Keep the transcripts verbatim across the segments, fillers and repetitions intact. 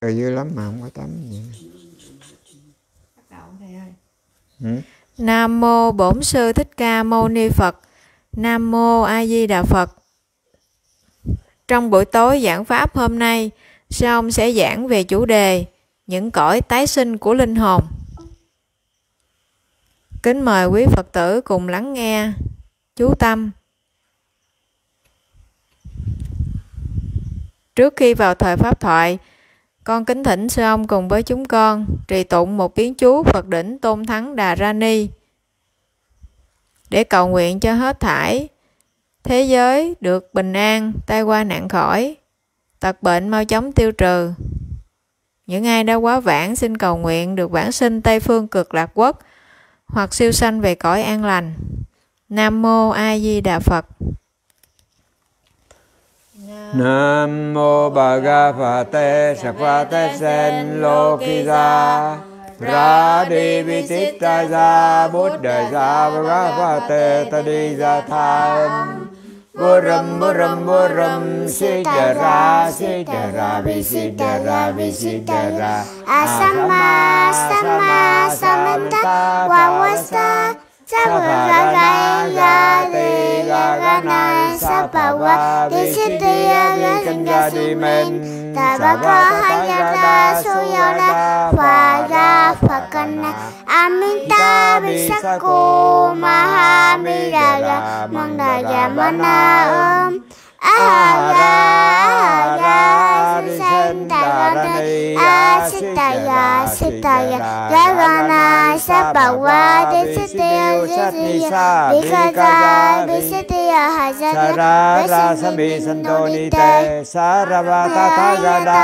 Trời dữ lắm mà không có tắm gì. Ừ? Nam mô Bổn Sư Thích Ca Mâu Ni Phật. Nam mô A Di Đà Phật. Trong buổi tối giảng pháp hôm nay, sư ông sẽ giảng về chủ đề những cõi tái sinh của linh hồn. Kính mời quý Phật tử cùng lắng nghe, chú tâm. Trước khi vào thời pháp thoại, con kính thỉnh sư ông cùng với chúng con trì tụng một tiếng chú Phật đỉnh Tôn Thắng Đà Ra Ni để cầu nguyện cho hết thảy thế giới được bình an, tai qua nạn khỏi, tật bệnh mau chóng tiêu trừ. Những ai đã quá vãng xin cầu nguyện được vãng sinh Tây Phương Cực Lạc Quốc hoặc siêu sanh về cõi an lành. Nam mô A Di Đà Phật. Nam mô Bhagavate Sakvate Sen Lokisa Pradipititaya Buddhaya Bhagavate Tadija Tham Buram Buram Buram Siddhara Siddhara Visiddhara Visiddhara Asama Sama Samanta Wawasa Sabhavagayati Gaganai Sabhava Disitiya Gangadimen Sabhagahayata Suyana Phaya Phakana Aminta Visaku Mahamiraga Mandaya Mana Om Ahara Ahara Sentayani Asitaya Sitaya Gagana Sabhawa Disitiya Disitiya Vikaya Disitiya Hajaya Sarara Sami Santonite Saravata Thagada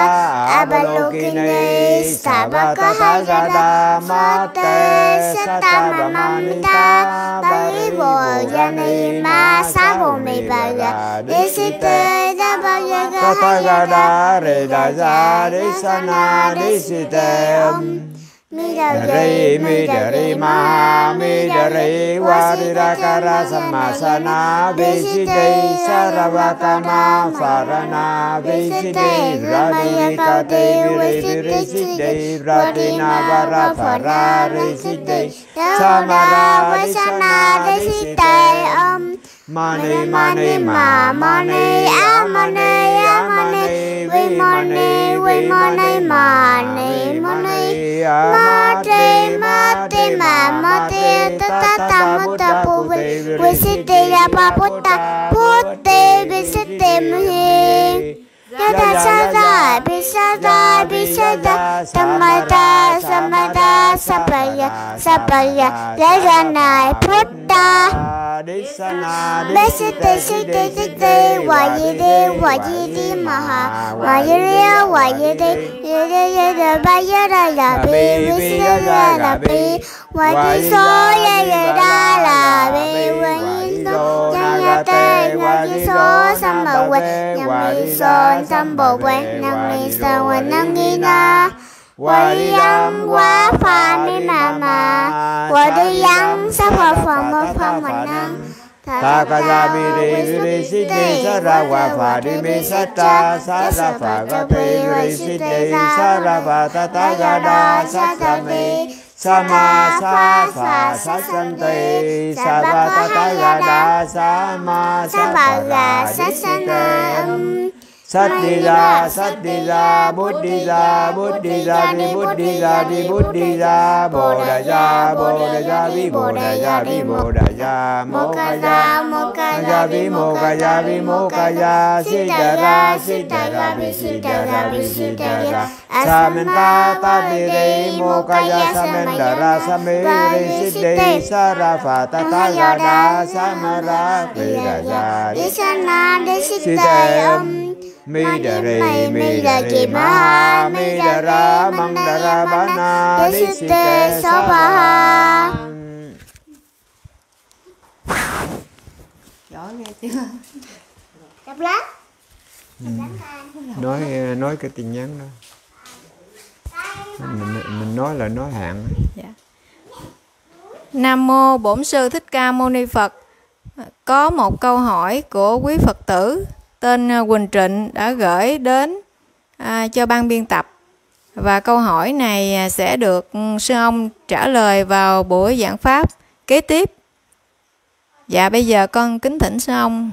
Abalokine Sabakahagada Mate Satamamamita Baribo Yani Masabumi Baga Disite Dabayaga Tathagada Redaja Disana Disite Om Midari Midari Maha Midari Wadirakara Samasana Visite Saravakama Farana Visite Radikate Virisite Radina Varapara Risite Samara Visana Visite Om Mani Mani Ma Mani Amani Amani Vimani Vimani Mani Mani Mati Mati Ma Mati Tata Mutta Puvi Visite Yapa Putta Putte Visite Muhi Yada Sada Bisada Bisada Samada Samada Sapaya Sapaya Yajanai Putta Besite Site Site Wayide Wayide Maha Wayide Wayide Yede Yede Bayada Labi Visida Labi Wayiso Yeda Labi Wayiso Yanyate Wayiso Sambawe Yamiso Sambawe Namiso Wanangina Wayang Wafani Mama Wadayang Sapafama Pamanang Takayami Virisite Sarawa Fadimi Sata Sarafa Gate Virisite Sarafa Tatagada Satame Sama Safa Sasante Sabata Tagada Sama Sabaga Sasanam Sattila Sattila Buddhisa Buddhisa Vi Buddhisa Vi Buddhisa Bodhaya Bodhaya Vi Bodhaya Vi Bodhaya Mokaya Mokaya Vi Mokaya Vi Mokaya Siddhara Siddhara Vi Siddhara Vi Siddhara Samenta Tadire Mokaya Samendara Samiri Siddhi Sarafa Tatagada Samara Vidaya Disana Disite Om Midari Midari Maha Midara Mandara Bana Disite Sopaha. Giỏi ghê chưa? Đọc lát. Ừ. Nói nói cái tin nhắn đó. Mình, mình nói là nói hạn. Dạ. Nam mô Bổn Sư Thích Ca Mâu Ni Phật. Có một câu hỏi của quý Phật tử tên Quỳnh Trịnh đã gửi đến à, cho ban biên tập. Và câu hỏi này sẽ được sư ông trả lời vào buổi giảng pháp kế tiếp. Dạ bây giờ con kính thỉnh sư ông.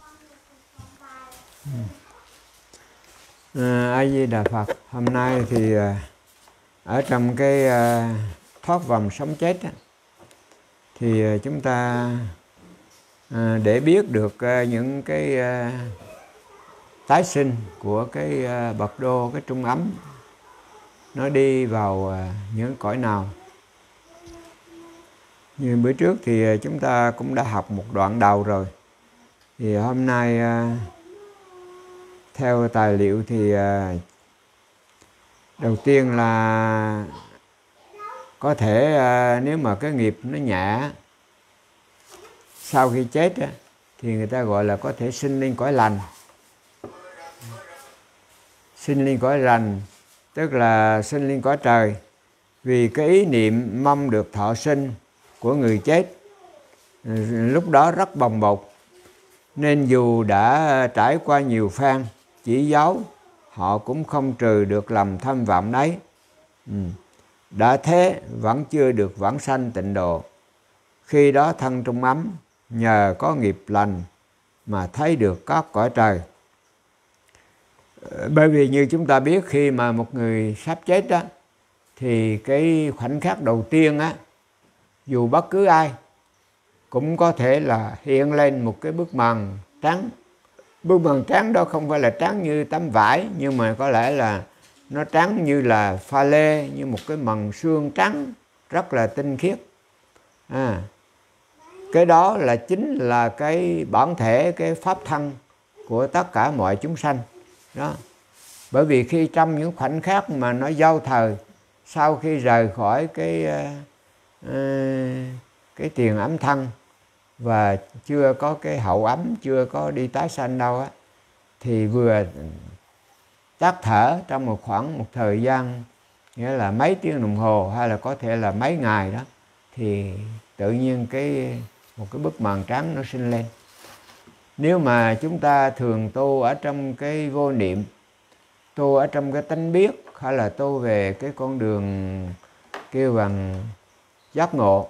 À, A Di Đà Phật. Hôm nay thì ở trong cái thoát vòng sống chết á, thì chúng ta để biết được những cái tái sinh của cái bậc đô, cái trung ấm, nó đi vào những cõi nào. Như bữa trước thì chúng ta cũng đã học một đoạn đầu rồi. Thì hôm nay theo tài liệu thì đầu tiên là có thể nếu mà cái nghiệp nó nhẹ, sau khi chết thì người ta gọi là có thể sinh lên cõi lành. Sinh lên cõi lành tức là sinh lên cõi trời. Vì cái ý niệm mong được thọ sinh của người chết lúc đó rất bồng bột, nên dù đã trải qua nhiều phen chỉ giáo, họ cũng không trừ được lòng tham vọng đấy. Ừ. Đã thế vẫn chưa được vãng sanh tịnh độ. Khi đó thân trung ấm nhờ có nghiệp lành mà thấy được các cõi trời. Bởi vì như chúng ta biết, khi mà một người sắp chết đó, thì cái khoảnh khắc đầu tiên á, dù bất cứ ai cũng có thể là hiện lên một cái bức màn trắng. Bức màn trắng đó không phải là trắng như tấm vải, nhưng mà có lẽ là nó trắng như là pha lê, như một cái màn sương trắng rất là tinh khiết. À, cái đó là chính là cái bản thể, cái pháp thân của tất cả mọi chúng sanh đó. Bởi vì khi trong những khoảnh khắc mà nó giao thời, sau khi rời khỏi cái uh, cái tiền ấm thân và chưa có cái hậu ấm, chưa có đi tái sanh đâu á, thì vừa tắt thở trong một khoảng một thời gian, nghĩa là mấy tiếng đồng hồ hay là có thể là mấy ngày đó, thì tự nhiên cái một cái bức màn trắng nó sinh lên. Nếu mà chúng ta thường tu ở trong cái vô niệm, tu ở trong cái tánh biết, hay là tu về cái con đường kêu bằng giác ngộ,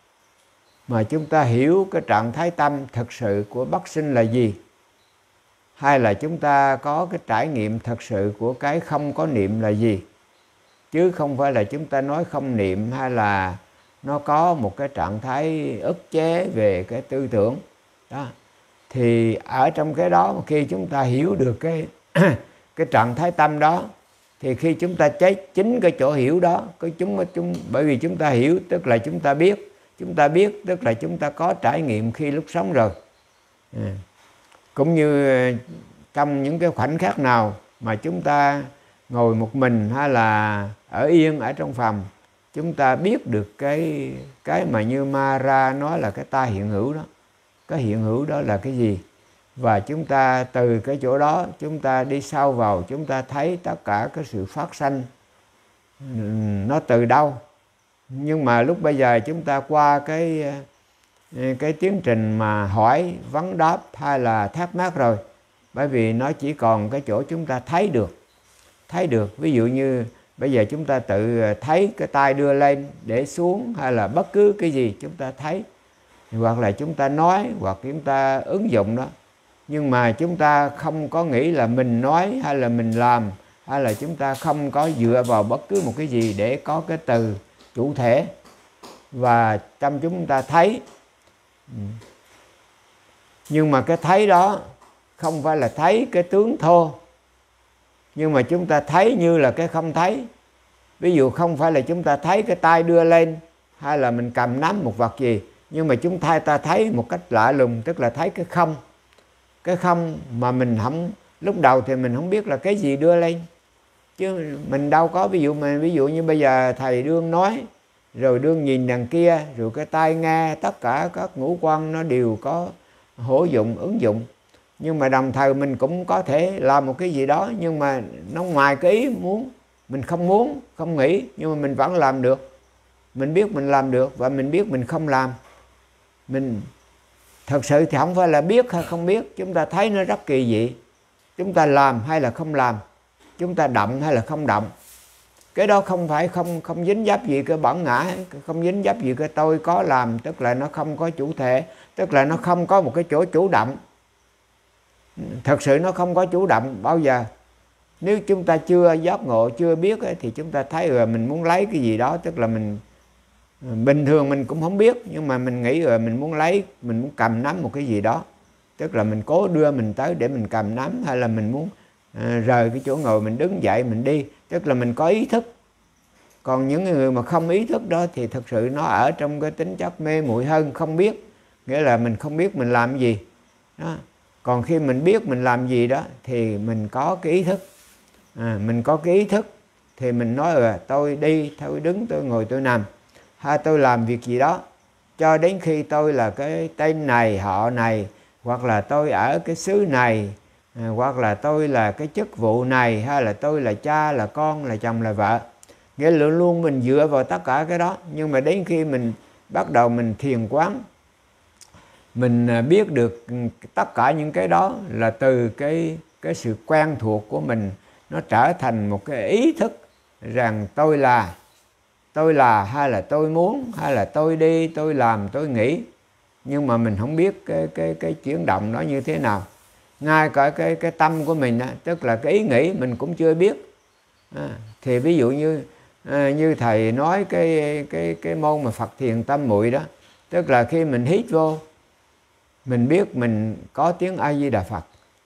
mà chúng ta hiểu cái trạng thái tâm thực sự của bất sinh là gì, hay là chúng ta có cái trải nghiệm thật sự của cái không có niệm là gì, chứ không phải là chúng ta nói không niệm hay là nó có một cái trạng thái ức chế về cái tư tưởng đó. Thì ở trong cái đó, khi chúng ta hiểu được cái cái trạng thái tâm đó, thì khi chúng ta chết chính cái chỗ hiểu đó, cái chúng chúng bởi vì chúng ta hiểu tức là chúng ta biết, chúng ta biết tức là chúng ta có trải nghiệm khi lúc sống rồi. À, cũng như trong những cái khoảnh khắc nào mà chúng ta ngồi một mình hay là ở yên ở trong phòng, chúng ta biết được cái cái mà như Mara nói là cái ta hiện hữu đó. Cái hiện hữu đó là cái gì? Và chúng ta từ cái chỗ đó chúng ta đi sâu vào, chúng ta thấy tất cả cái sự phát sanh nó từ đâu. Nhưng mà lúc bây giờ chúng ta qua cái cái tiến trình mà hỏi, vấn đáp hay là thắc mắc rồi, bởi vì nó chỉ còn cái chỗ chúng ta thấy được. Thấy được, ví dụ như bây giờ chúng ta tự thấy cái tay đưa lên để xuống, hay là bất cứ cái gì chúng ta thấy, hoặc là chúng ta nói, hoặc chúng ta ứng dụng đó. Nhưng mà chúng ta không có nghĩ là mình nói hay là mình làm, hay là chúng ta không có dựa vào bất cứ một cái gì để có cái từ chủ thể. Và trong chúng ta thấy, nhưng mà cái thấy đó không phải là thấy cái tướng thô, nhưng mà chúng ta thấy như là cái không thấy. Ví dụ không phải là chúng ta thấy cái tay đưa lên hay là mình cầm nắm một vật gì, nhưng mà chúng ta ta thấy một cách lạ lùng, tức là thấy cái không. Cái không mà mình không, lúc đầu thì mình không biết là cái gì đưa lên, chứ mình đâu có. Ví dụ mà ví dụ như bây giờ thầy đương nói, rồi đương nhìn đằng kia, rồi cái tai nghe, tất cả các ngũ quan nó đều có hữu dụng, ứng dụng. Nhưng mà đồng thời mình cũng có thể làm một cái gì đó, nhưng mà nó ngoài cái ý muốn. Mình không muốn, không nghĩ, nhưng mà mình vẫn làm được. Mình biết mình làm được và mình biết mình không làm. Mình thật sự thì không phải là biết hay không biết, chúng ta thấy nó rất kỳ dị. Chúng ta làm hay là không làm, chúng ta động hay là không động. Cái đó không phải không không dính dấp gì cái bản ngã, không dính dấp gì cái tôi có làm, tức là nó không có chủ thể, tức là nó không có một cái chỗ chủ động. Thật sự nó không có chủ động bao giờ. Nếu chúng ta chưa giác ngộ, chưa biết ấy, thì chúng ta thấy rồi mình muốn lấy cái gì đó, tức là mình bình thường mình cũng không biết, nhưng mà mình nghĩ rồi mình muốn lấy, mình muốn cầm nắm một cái gì đó, tức là mình cố đưa mình tới để mình cầm nắm, hay là mình muốn à, rời cái chỗ ngồi mình đứng dậy mình đi, tức là mình có ý thức. Còn những người mà không ý thức đó thì thật sự nó ở trong cái tính chất mê muội hơn, không biết, nghĩa là mình không biết mình làm gì đó. Còn khi mình biết mình làm gì đó thì mình có cái ý thức, à, mình có cái ý thức thì mình nói là tôi đi, tôi đứng, tôi ngồi, tôi nằm, hay tôi làm việc gì đó, cho đến khi tôi là cái tên này, họ này, hoặc là tôi ở cái xứ này, à, hoặc là tôi là cái chức vụ này, hay là tôi là cha, là con, là chồng, là vợ. Nghĩa là luôn luôn mình dựa vào tất cả cái đó. Nhưng mà đến khi mình bắt đầu mình thiền quán, mình biết được tất cả những cái đó là từ cái, cái sự quen thuộc của mình, nó trở thành một cái ý thức rằng tôi là, tôi là, hay là tôi muốn, hay là tôi đi, tôi làm, tôi nghĩ. Nhưng mà mình không biết cái, cái, cái chuyển động đó như thế nào. Ngay cả cái, cái tâm của mình, tức là cái ý nghĩ mình cũng chưa biết. À, thì ví dụ như à, như thầy nói cái, cái, cái môn mà Phật thiền tâm muội đó, tức là khi mình hít vô, mình biết mình có tiếng A Di Đà Phật,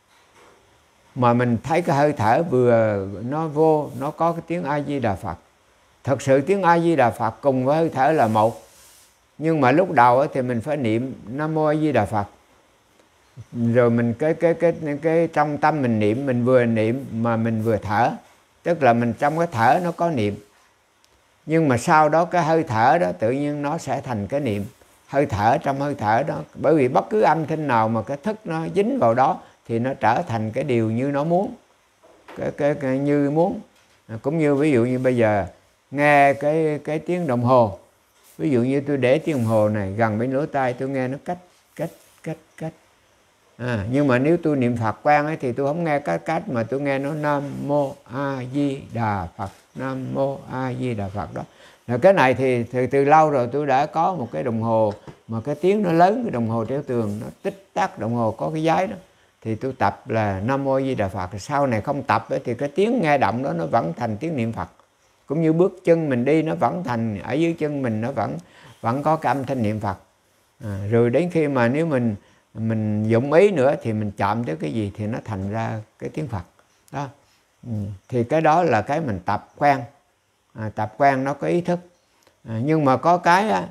mà mình thấy cái hơi thở vừa nó vô, nó có cái tiếng A Di Đà Phật. Thật sự tiếng A Di Đà Phật cùng với hơi thở là một. Nhưng mà lúc đầu thì mình phải niệm Nam Mô A Di Đà Phật. Rồi mình cái cái cái cái, cái trong tâm mình niệm, mình vừa niệm mà mình vừa thở, tức là mình trong cái thở nó có niệm. Nhưng mà sau đó cái hơi thở đó tự nhiên nó sẽ thành cái niệm. Hơi thở, trong hơi thở đó, bởi vì bất cứ âm thanh nào mà cái thức nó dính vào đó thì nó trở thành cái điều như nó muốn, cái, cái, cái như muốn. Cũng như ví dụ như bây giờ nghe cái, cái tiếng đồng hồ, ví dụ như tôi để tiếng đồng hồ này gần bên lỗ tai, tôi nghe nó cách cách cách cách. À, nhưng mà nếu tôi niệm Phật quán ấy thì tôi không nghe cách cách, mà tôi nghe nó Nam Mô A Di Đà Phật, Nam Mô A Di Đà Phật đó. Rồi cái này thì từ, từ lâu rồi tôi đã có một cái đồng hồ mà cái tiếng nó lớn, cái đồng hồ treo tường, nó tích tắc, đồng hồ có cái giấy đó, thì tôi tập là Nam Mô A Di Đà Phật. Sau này không tập ấy, thì cái tiếng nghe động đó nó vẫn thành tiếng niệm Phật. Cũng như bước chân mình đi nó vẫn thành, ở dưới chân mình nó vẫn vẫn có cái âm thanh niệm Phật. À, rồi đến khi mà nếu mình mình dụng ý nữa thì mình chạm tới cái gì thì nó thành ra cái tiếng Phật đó. Ừ. Thì cái đó là cái mình tập quen, à, tập quen nó có ý thức. À, nhưng mà có cái á,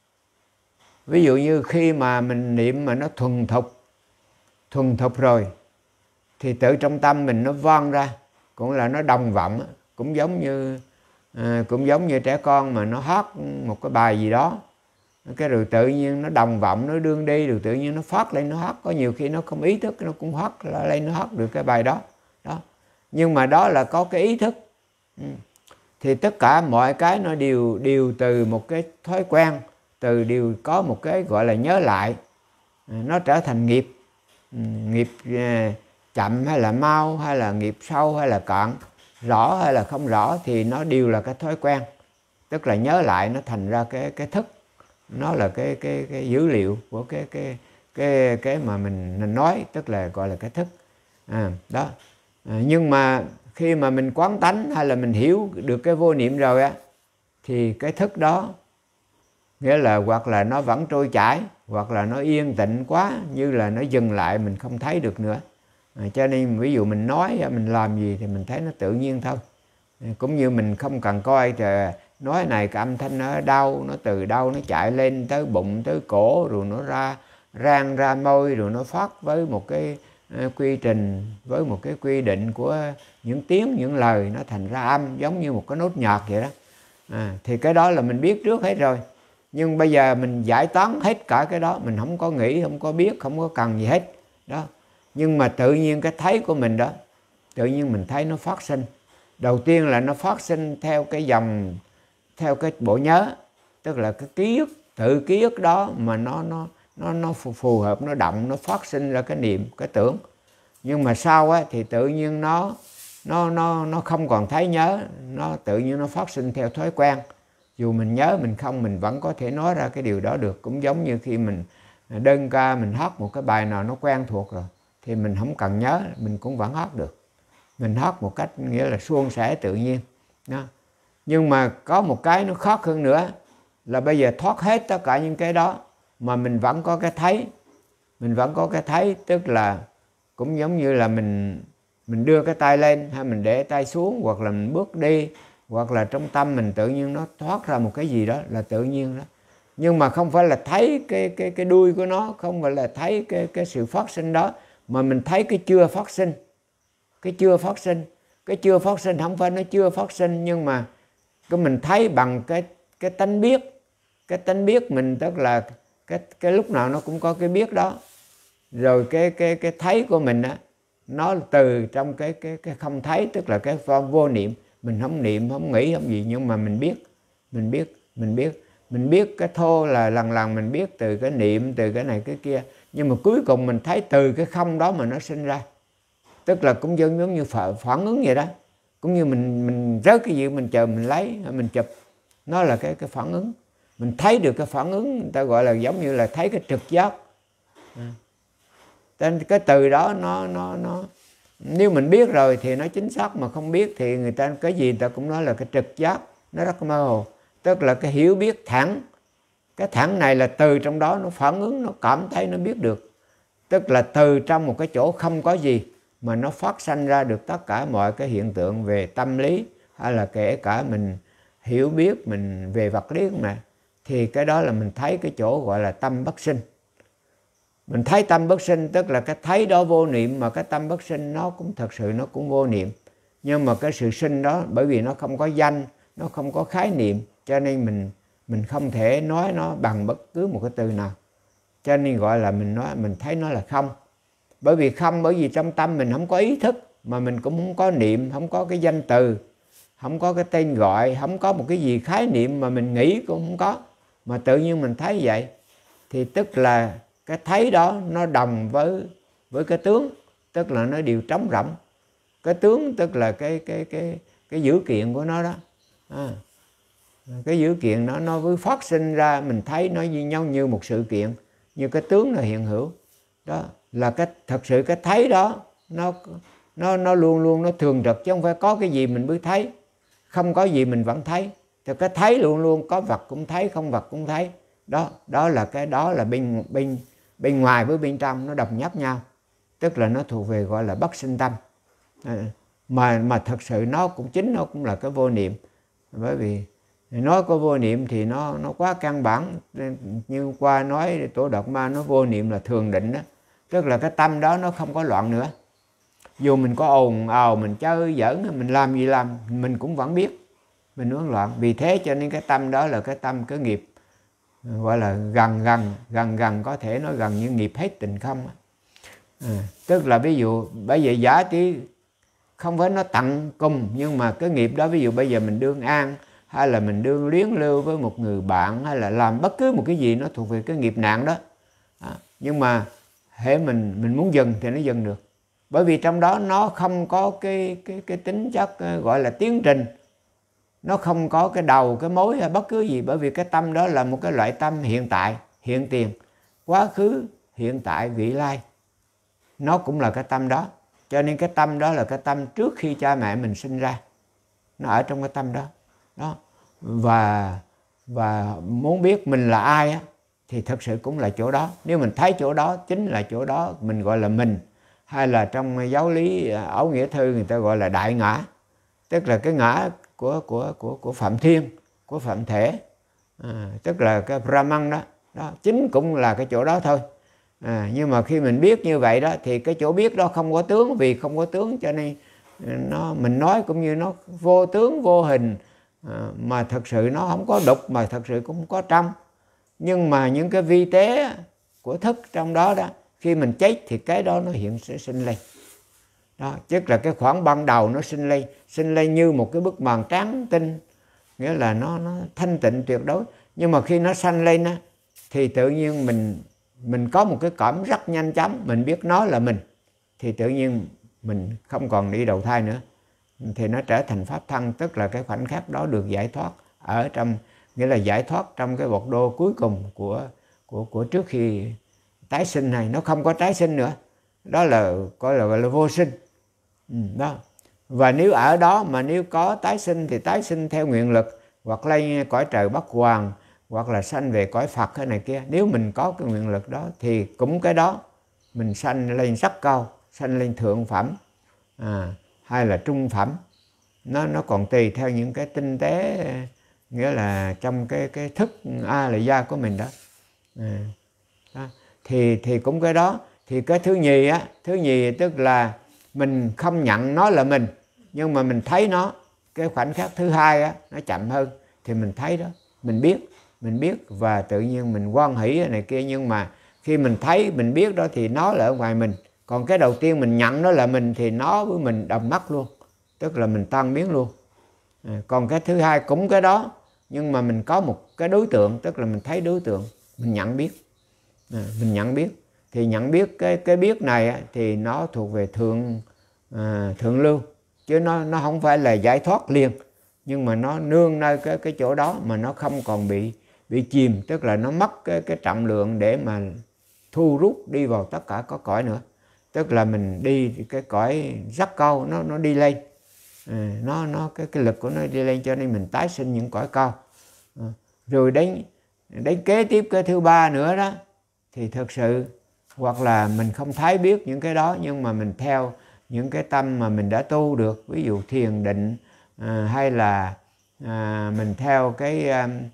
ví dụ như khi mà mình niệm mà nó thuần thục thuần thục rồi thì tự trong tâm mình nó vang ra, cũng là nó đồng vọng, cũng giống như à, cũng giống như trẻ con mà nó hát một cái bài gì đó, cái rồi tự nhiên nó đồng vọng, nó đương đi, rồi tự nhiên nó phát lên nó hát. Có nhiều khi nó không ý thức nó cũng hát lên, nó hát được cái bài đó đó. Nhưng mà đó là có cái ý thức. Ừ. Thì tất cả mọi cái nó đều đều từ một cái thói quen, từ đều có một cái gọi là nhớ lại, nó trở thành nghiệp. Ừ. Nghiệp chậm hay là mau, hay là nghiệp sâu hay là cạn, rõ hay là không rõ, thì nó đều là cái thói quen, tức là nhớ lại nó thành ra cái cái thức. Nó là cái cái cái dữ liệu của cái cái cái cái mà mình nói, tức là gọi là cái thức. À, đó. À, nhưng mà khi mà mình quán tánh hay là mình hiểu được cái vô niệm rồi á, thì cái thức đó nghĩa là hoặc là nó vẫn trôi chảy, hoặc là nó yên tĩnh quá, như là nó dừng lại, mình không thấy được nữa. À, cho nên ví dụ mình nói, mình làm gì thì mình thấy nó tự nhiên thôi. À, cũng như mình không cần coi trời, nói này cái âm thanh nó đau, nó từ đâu nó chạy lên tới bụng, tới cổ, rồi nó ra rang ra môi, rồi nó phát với một cái uh, quy trình, với một cái quy định của những tiếng, những lời, nó thành ra âm giống như một cái nốt nhạc vậy đó. À, thì cái đó là mình biết trước hết rồi. Nhưng bây giờ mình giải toán hết cả cái đó, mình không có nghĩ, không có biết, không có cần gì hết đó. Nhưng mà tự nhiên cái thấy của mình đó, tự nhiên mình thấy nó phát sinh. Đầu tiên là nó phát sinh theo cái dòng, theo cái bộ nhớ, tức là cái ký ức, tự ký ức đó mà nó nó nó nó phù, phù hợp, nó động, nó phát sinh ra cái niệm, cái tưởng. Nhưng mà sau á thì tự nhiên nó nó nó nó không còn thấy nhớ, nó tự nhiên nó phát sinh theo thói quen. Dù mình nhớ mình không, mình vẫn có thể nói ra cái điều đó được. Cũng giống như khi mình đơn ca, mình hát một cái bài nào nó quen thuộc rồi thì mình không cần nhớ, mình cũng vẫn hát được. Mình hát một cách nghĩa là suôn sẻ tự nhiên đó. Nhưng mà có một cái nó khó hơn nữa là bây giờ thoát hết tất cả những cái đó mà mình vẫn có cái thấy. Mình vẫn có cái thấy, tức là cũng giống như là mình mình đưa cái tay lên hay mình để tay xuống, hoặc là mình bước đi, hoặc là trong tâm mình tự nhiên nó thoát ra một cái gì đó là tự nhiên đó. Nhưng mà không phải là thấy cái cái cái đuôi của nó, không phải là thấy cái cái sự phát sinh đó, mà mình thấy cái chưa phát sinh. Cái chưa phát sinh, cái chưa phát sinh không phải nó chưa phát sinh, nhưng mà cái mình thấy bằng cái cái tánh biết. Cái tánh biết mình tức là cái cái lúc nào nó cũng có cái biết đó. Rồi cái cái cái thấy của mình á, nó từ trong cái cái cái không thấy, tức là cái vô niệm. Mình không niệm, không nghĩ, không gì, nhưng mà mình biết. Mình biết, mình biết. Mình biết cái thô là lần lần mình biết từ cái niệm, từ cái này cái kia. Nhưng mà cuối cùng mình thấy từ cái không đó mà nó sinh ra. Tức là cũng giống giống như phản ứng vậy đó. Cũng như mình mình rớt cái gì mình chờ mình lấy, mình chụp. Nó là cái cái phản ứng. Mình thấy được cái phản ứng, người ta gọi là giống như là thấy cái trực giác. Nên cái từ đó nó nó nó nếu mình biết rồi thì nó chính xác, mà không biết thì người ta cái gì người ta cũng nói là cái trực giác, nó rất mơ hồ. Tức là cái hiểu biết thẳng. Cái thẳng này là từ trong đó nó phản ứng, nó cảm thấy, nó biết được. Tức là từ trong một cái chỗ không có gì mà nó phát sanh ra được tất cả mọi cái hiện tượng về tâm lý, hay là kể cả mình hiểu biết mình về vật lý mà, thì cái đó là mình thấy cái chỗ gọi là tâm bất sinh. Mình thấy tâm bất sinh, tức là cái thấy đó vô niệm, mà cái tâm bất sinh nó cũng thật sự nó cũng vô niệm. Nhưng mà cái sự sinh đó, bởi vì nó không có danh, nó không có khái niệm, cho nên mình mình không thể nói nó bằng bất cứ một cái từ nào. Cho nên gọi là mình nói mình thấy nó là không. Bởi vì không, bởi vì trong tâm mình không có ý thức, mà mình cũng không có niệm, không có cái danh từ, không có cái tên gọi, không có một cái gì khái niệm mà mình nghĩ cũng không có, mà tự nhiên mình thấy vậy. Thì tức là cái thấy đó nó đồng với với cái tướng, tức là nó đều trống rỗng. Cái tướng tức là cái cái cái cái dữ kiện của nó đó. À, cái dữ kiện đó nó mới phát sinh ra, mình thấy nó như nhau như một sự kiện, như cái tướng là hiện hữu. Đó là cái thật sự cái thấy đó nó nó nó luôn luôn nó thường trực, chứ không phải có cái gì mình mới thấy, không có gì mình vẫn thấy. Thì cái thấy luôn luôn có vật cũng thấy, không vật cũng thấy. Đó, đó là cái đó là bên bên bên ngoài với bên trong nó đồng nhất nhau. Tức là nó thuộc về gọi là bất sinh tâm. À, mà mà thật sự nó cũng chính nó cũng là cái vô niệm. Bởi vì nói có vô niệm thì nó nó quá căn bản. Như qua nói Tổ Đạt Ma nó vô niệm là thường định đó. Tức là cái tâm đó nó không có loạn nữa. Dù mình có ồn ào, mình chơi giỡn, mình làm gì làm, mình cũng vẫn biết, mình vẫn loạn. Vì thế cho nên cái tâm đó là cái tâm cái nghiệp gọi là gần gần gần gần có thể nói gần như nghiệp hết tình không. À, tức là ví dụ bây giờ giả tí không phải nó tận cùng, nhưng mà cái nghiệp đó ví dụ bây giờ mình đương an, hay là mình đương luyến lưu với một người bạn, hay là làm bất cứ một cái gì nó thuộc về cái nghiệp nạn đó. À, nhưng mà hễ mình mình muốn dừng thì nó dừng được, bởi vì trong đó nó không có cái cái cái tính chất gọi là tiến trình, nó không có cái đầu cái mối hay bất cứ gì. Bởi vì cái tâm đó là một cái loại tâm hiện tại, hiện tiền, quá khứ, hiện tại, vị lai, nó cũng là cái tâm đó. Cho nên cái tâm đó là cái tâm trước khi cha mẹ mình sinh ra, nó ở trong cái tâm đó. Đó. Và và muốn biết mình là ai á, thì thật sự cũng là chỗ đó. Nếu mình thấy chỗ đó chính là chỗ đó mình gọi là mình. Hay là trong giáo lý Áo Nghĩa Thư người ta gọi là đại ngã, tức là cái ngã của của của của Phạm Thiên, của Phạm Thể, à, tức là cái Brahman đó. Đó chính cũng là cái chỗ đó thôi. À, nhưng mà khi mình biết như vậy đó thì cái chỗ biết đó không có tướng, vì không có tướng cho nên nó mình nói cũng như nó vô tướng vô hình, à, mà thật sự nó không có đục, mà thật sự cũng không có trong. Nhưng mà những cái vi tế của thức trong đó đó, khi mình chết thì cái đó nó hiện sẽ sinh lên. Đó, tức là cái khoảng ban đầu nó sinh lên, sinh lên như một cái bức màn trắng tinh, nghĩa là nó nó thanh tịnh tuyệt đối. Nhưng mà khi nó sanh lên á, thì tự nhiên mình mình có một cái cảm rất nhanh chóng, mình biết nó là mình, thì tự nhiên mình không còn đi đầu thai nữa. thì nó trở thành pháp thân, tức là cái khoảnh khắc đó được giải thoát ở trong, nghĩa là giải thoát trong cái bột đô cuối cùng của của của trước khi tái sinh này. Nó không có tái sinh nữa, đó là coi là gọi là vô sinh. Ừ, đó. Và nếu ở đó mà nếu có tái sinh thì tái sinh theo nguyện lực, hoặc lên cõi trời Bắc Hoàng, hoặc là sanh về cõi Phật hay này kia. Nếu mình có cái nguyện lực đó thì cũng cái đó mình sanh lên rất cao, sanh lên thượng phẩm à, hay là trung phẩm. Nó nó còn tùy theo những cái tinh tế, nghĩa là trong cái cái thức a là gia của mình đó. À, đó. Thì thì cũng cái đó. Thì cái thứ nhì á, thứ nhì tức là mình không nhận nó là mình, nhưng mà mình thấy nó. Cái khoảnh khắc thứ hai á, nó chậm hơn, thì mình thấy đó, mình biết, mình biết và tự nhiên mình hoan hỷ này kia. Nhưng mà khi mình thấy, mình biết đó thì nó là ở ngoài mình. Còn cái đầu tiên mình nhận nó là mình thì nó với mình đồng mắt luôn, tức là mình tan biến luôn. À, còn cái thứ hai cũng cái đó, nhưng mà mình có một cái đối tượng, tức là mình thấy đối tượng, mình nhận biết. À, mình nhận biết. Thì nhận biết cái cái biết này á, thì nó thuộc về thượng à, thượng lưu, chứ nó nó không phải là giải thoát liền, nhưng mà nó nương nơi cái cái chỗ đó mà nó không còn bị bị chìm, tức là nó mất cái cái trọng lượng để mà thu rút đi vào tất cả các cõi nữa. Tức là mình đi cái cõi rất cao, nó nó đi lên, à, nó nó cái cái lực của nó đi lên, cho nên mình tái sinh những cõi cao. À, rồi đến đến kế tiếp cái thứ ba nữa đó, thì thực sự hoặc là mình không thấy biết những cái đó, nhưng mà mình theo những cái tâm mà mình đã tu được, ví dụ thiền định, à, hay là à, mình theo cái,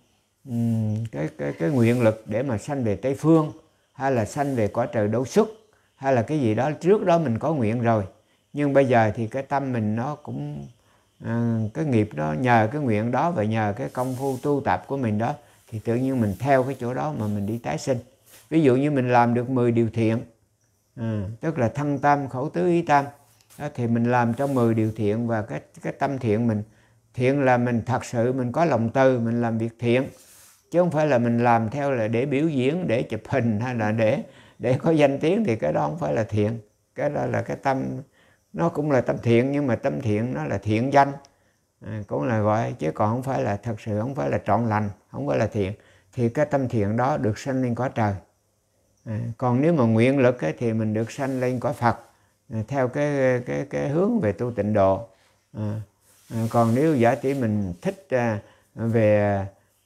um, cái cái cái nguyện lực để mà sanh về Tây Phương, hay là sanh về cõi trời Đấu Xuất, hay là cái gì đó trước đó mình có nguyện rồi, nhưng bây giờ thì cái tâm mình nó cũng à, cái nghiệp đó, nhờ cái nguyện đó và nhờ cái công phu tu tập của mình đó, thì tự nhiên mình theo cái chỗ đó mà mình đi tái sinh. Ví dụ như mình làm được mười điều thiện, à, tức là thân tâm khẩu tứ ý tâm đó, thì mình làm trong mười điều thiện, và cái cái tâm thiện mình, thiện là mình thật sự mình có lòng từ, mình làm việc thiện, chứ không phải là mình làm theo là để biểu diễn, để chụp hình, hay là để để có danh tiếng, thì cái đó không phải là thiện. Cái đó là cái tâm, nó cũng là tâm thiện, nhưng mà tâm thiện nó là thiện danh, à, cũng là gọi, chứ còn không phải là thật sự, không phải là trọn lành, không phải là thiện. Thì cái tâm thiện đó được sanh lên cõi trời. À, còn nếu mà nguyện lực ấy, thì mình được sanh lên cõi Phật, à, theo cái, cái cái hướng về tu tịnh độ. À, à, còn nếu giả tỷ mình thích à, về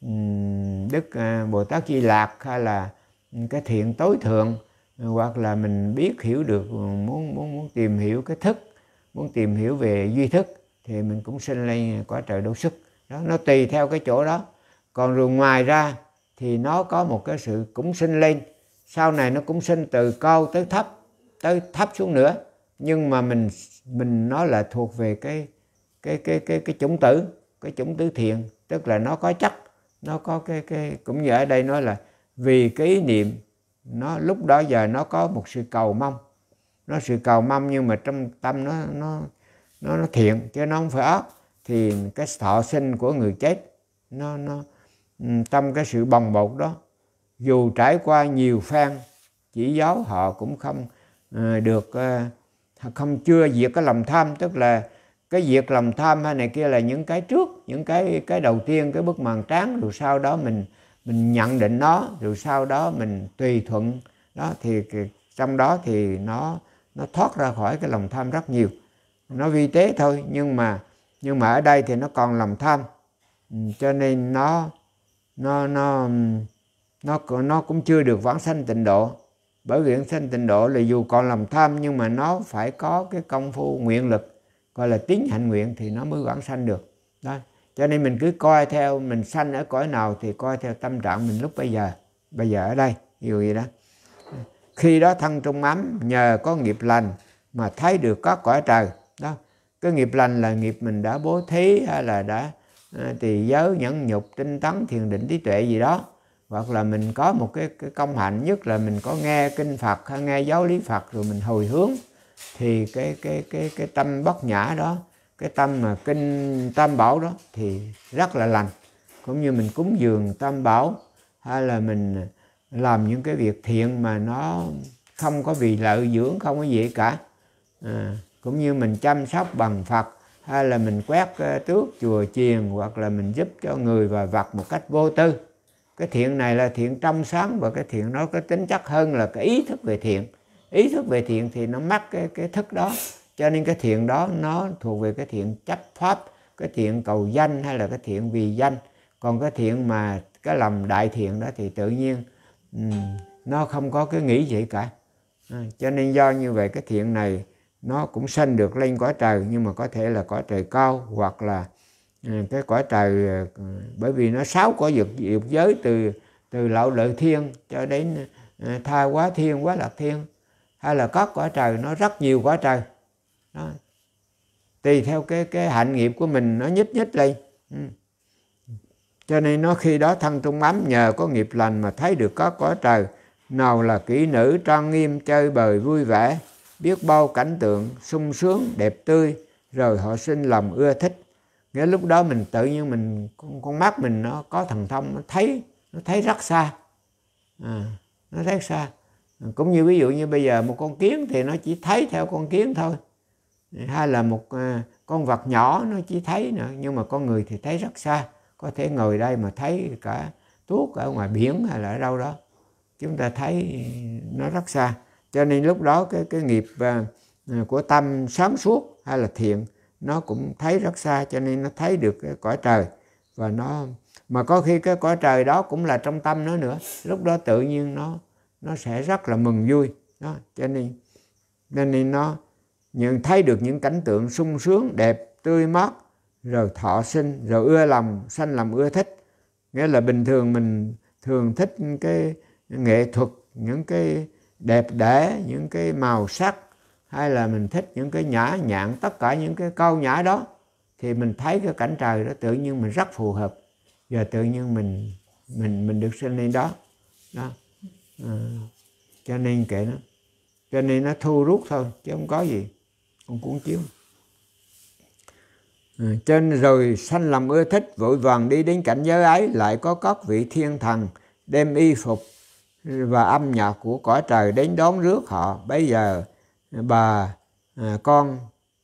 um, Đức à, Bồ Tát Di Lạc, hay là cái thiện tối thượng, hoặc là mình biết hiểu được, muốn muốn muốn tìm hiểu cái thức, muốn tìm hiểu về duy thức, thì mình cũng sinh lên cõi trời Đấu Xuất. Đó, nó tùy theo cái chỗ đó. Còn rồi ngoài ra thì nó có một cái sự cũng sinh lên, sau này nó cũng sinh từ cao tới thấp, tới thấp xuống nữa, nhưng mà mình mình nó là thuộc về cái cái cái cái cái chủng tử, cái chủng tử thiện, tức là nó có chất, nó có cái cái cũng như ở đây nói là vì cái ý niệm nó lúc đó giờ nó có một sự cầu mong, nó sự cầu mong, nhưng mà trong tâm nó nó nó, nó thiện, chứ nó không phải ác. Thì cái thọ sinh của người chết nó nó trong cái sự bồng bột đó, dù trải qua nhiều phen chỉ giáo, họ cũng không uh, được uh, không chưa diệt cái lòng tham. Tức là cái diệt lòng tham hay này kia là những cái trước, những cái cái đầu tiên, cái bức màn tráng, rồi sau đó mình mình nhận định nó, rồi sau đó mình tùy thuận đó, thì trong đó thì nó nó thoát ra khỏi cái lòng tham rất nhiều. Nó vi tế thôi, nhưng mà nhưng mà ở đây thì nó còn lòng tham, cho nên nó nó nó nó nó cũng chưa được vãng sanh tịnh độ. Bởi vì vãng sanh tịnh độ là dù còn lòng tham, nhưng mà nó phải có cái công phu nguyện lực, gọi là tín hạnh nguyện, thì nó mới vãng sanh được đó. Cho nên mình cứ coi theo mình sanh ở cõi nào thì coi theo tâm trạng mình lúc bây giờ, bây giờ ở đây, nhiều gì đó. Khi đó thân trung ấm, nhờ có nghiệp lành mà thấy được các cõi trời đó. Cái nghiệp lành là nghiệp mình đã bố thí, hay là đã tỳ giới, nhẫn nhục, tinh tấn, thiền định, trí tuệ gì đó, hoặc là mình có một cái, cái công hạnh, nhất là mình có nghe kinh Phật hay nghe giáo lý Phật rồi mình hồi hướng, thì cái cái cái cái tâm bất nhã đó, cái tâm mà kinh Tam Bảo đó thì rất là lành. Cũng như mình cúng dường Tam Bảo, hay là mình làm những cái việc thiện mà nó không có vì lợi dưỡng, không có gì cả. À, cũng như mình chăm sóc bằng Phật, hay là mình quét tước chùa chiền, hoặc là mình giúp cho người và vật một cách vô tư. Cái thiện này là thiện trong sáng, và cái thiện nó có tính chất hơn là cái ý thức về thiện. Ý thức về thiện thì nó mắc cái, cái thức đó, cho nên cái thiện đó nó thuộc về cái thiện chấp pháp, cái thiện cầu danh hay là cái thiện vì danh. Còn cái thiện mà cái lòng đại thiện đó thì tự nhiên um, nó không có cái nghĩ gì cả. À, cho nên do như vậy cái thiện này nó cũng sanh được lên cõi trời, nhưng mà có thể là cõi trời cao, hoặc là uh, cái cõi trời uh, bởi vì nó sáu cõi dục, dục giới từ từ lậu lợi thiên cho đến uh, tha hóa thiên, quá lạc thiên, hay là các cõi trời, nó rất nhiều cõi trời đó. Tùy theo cái cái hạnh nghiệp của mình nó nhích nhích lên. Ừ. Cho nên nó khi đó thân trung ấm nhờ có nghiệp lành mà thấy được các cõi trời, nào là kỹ nữ trang nghiêm chơi bời vui vẻ, biết bao cảnh tượng sung sướng đẹp tươi, rồi họ sinh lòng ưa thích. Nghĩa lúc đó mình tự nhiên mình con, con mắt mình nó có thần thông, nó thấy nó thấy rất xa. À, nó thấy xa. Cũng như ví dụ như bây giờ một con kiến thì nó chỉ thấy theo con kiến thôi, hay là một con vật nhỏ nó chỉ thấy nữa, nhưng mà con người thì thấy rất xa, có thể ngồi đây mà thấy cả tuốt ở ngoài biển hay là ở đâu đó, chúng ta thấy nó rất xa. Cho nên lúc đó cái cái nghiệp của tâm sáng suốt hay là thiện nó cũng thấy rất xa, cho nên nó thấy được cái cõi trời. Và nó mà có khi cái cõi trời đó cũng là trong tâm nó nữa, lúc đó tự nhiên nó nó sẽ rất là mừng vui đó. Cho nên nên nó nhận thấy được những cảnh tượng sung sướng đẹp tươi mát, rồi thọ sinh, rồi ưa lòng sanh lòng ưa thích. Nghĩa là bình thường mình thường thích cái nghệ thuật, những cái đẹp đẽ, những cái màu sắc, hay là mình thích những cái nhã nhặn, tất cả những cái câu nhã đó, thì mình thấy cái cảnh trời đó tự nhiên mình rất phù hợp, và tự nhiên mình mình mình được sinh lên đó đó. À, cho nên kệ nó, cho nên nó thu rút thôi chứ không có gì, không cuốn chiếu. À, trên rồi sanh lòng ưa thích, vội vàng đi đến cảnh giới ấy. Lại có các vị thiên thần đem y phục và âm nhạc của cõi trời đến đón rước họ. Bây giờ bà à, con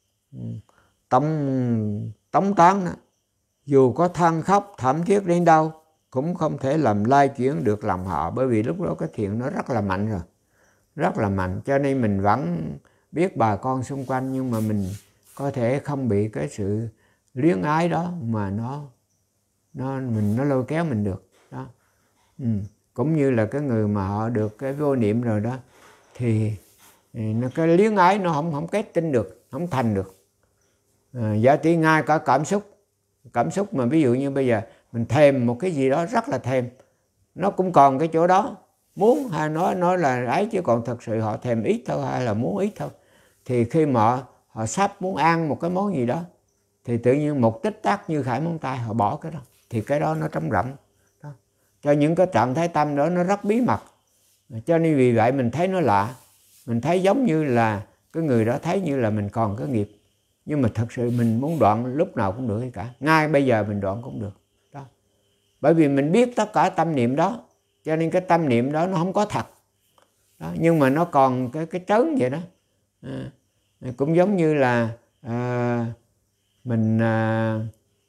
tống tống tán đó, dù có than khóc thảm thiết đến đâu cũng không thể làm lay chuyển được lòng họ, bởi vì lúc đó cái thiện nó rất là mạnh rồi, rất là mạnh. Cho nên mình vẫn biết bà con xung quanh, nhưng mà mình có thể không bị cái sự luyến ái đó mà nó nó mình nó lôi kéo mình được đó. Ừ. Cũng như là cái người mà họ được cái vô niệm rồi đó, thì nó cái luyến ái nó không không kết tinh được, không thành được. À, giả tỷ ngay cả cảm xúc, cảm xúc mà ví dụ như bây giờ mình thèm một cái gì đó rất là thèm, nó cũng còn cái chỗ đó muốn, hay nói nói là ấy, chứ còn thật sự họ thèm ít thôi hay là muốn ít thôi. Thì khi mà họ, họ sắp muốn ăn một cái món gì đó, thì tự nhiên một tích tắc như khải móng tay họ bỏ cái đó, thì cái đó nó trống rỗng đó. Cho những cái trạng thái tâm đó nó rất bí mật, cho nên vì vậy mình thấy nó lạ, mình thấy giống như là cái người đó thấy như là mình còn cái nghiệp, nhưng mà thật sự mình muốn đoạn lúc nào cũng được cả, ngay bây giờ mình đoạn cũng được đó. Bởi vì mình biết tất cả tâm niệm đó, cho nên cái tâm niệm đó nó không có thật đó, nhưng mà nó còn cái cái trớn vậy đó. À, cũng giống như là à, mình à,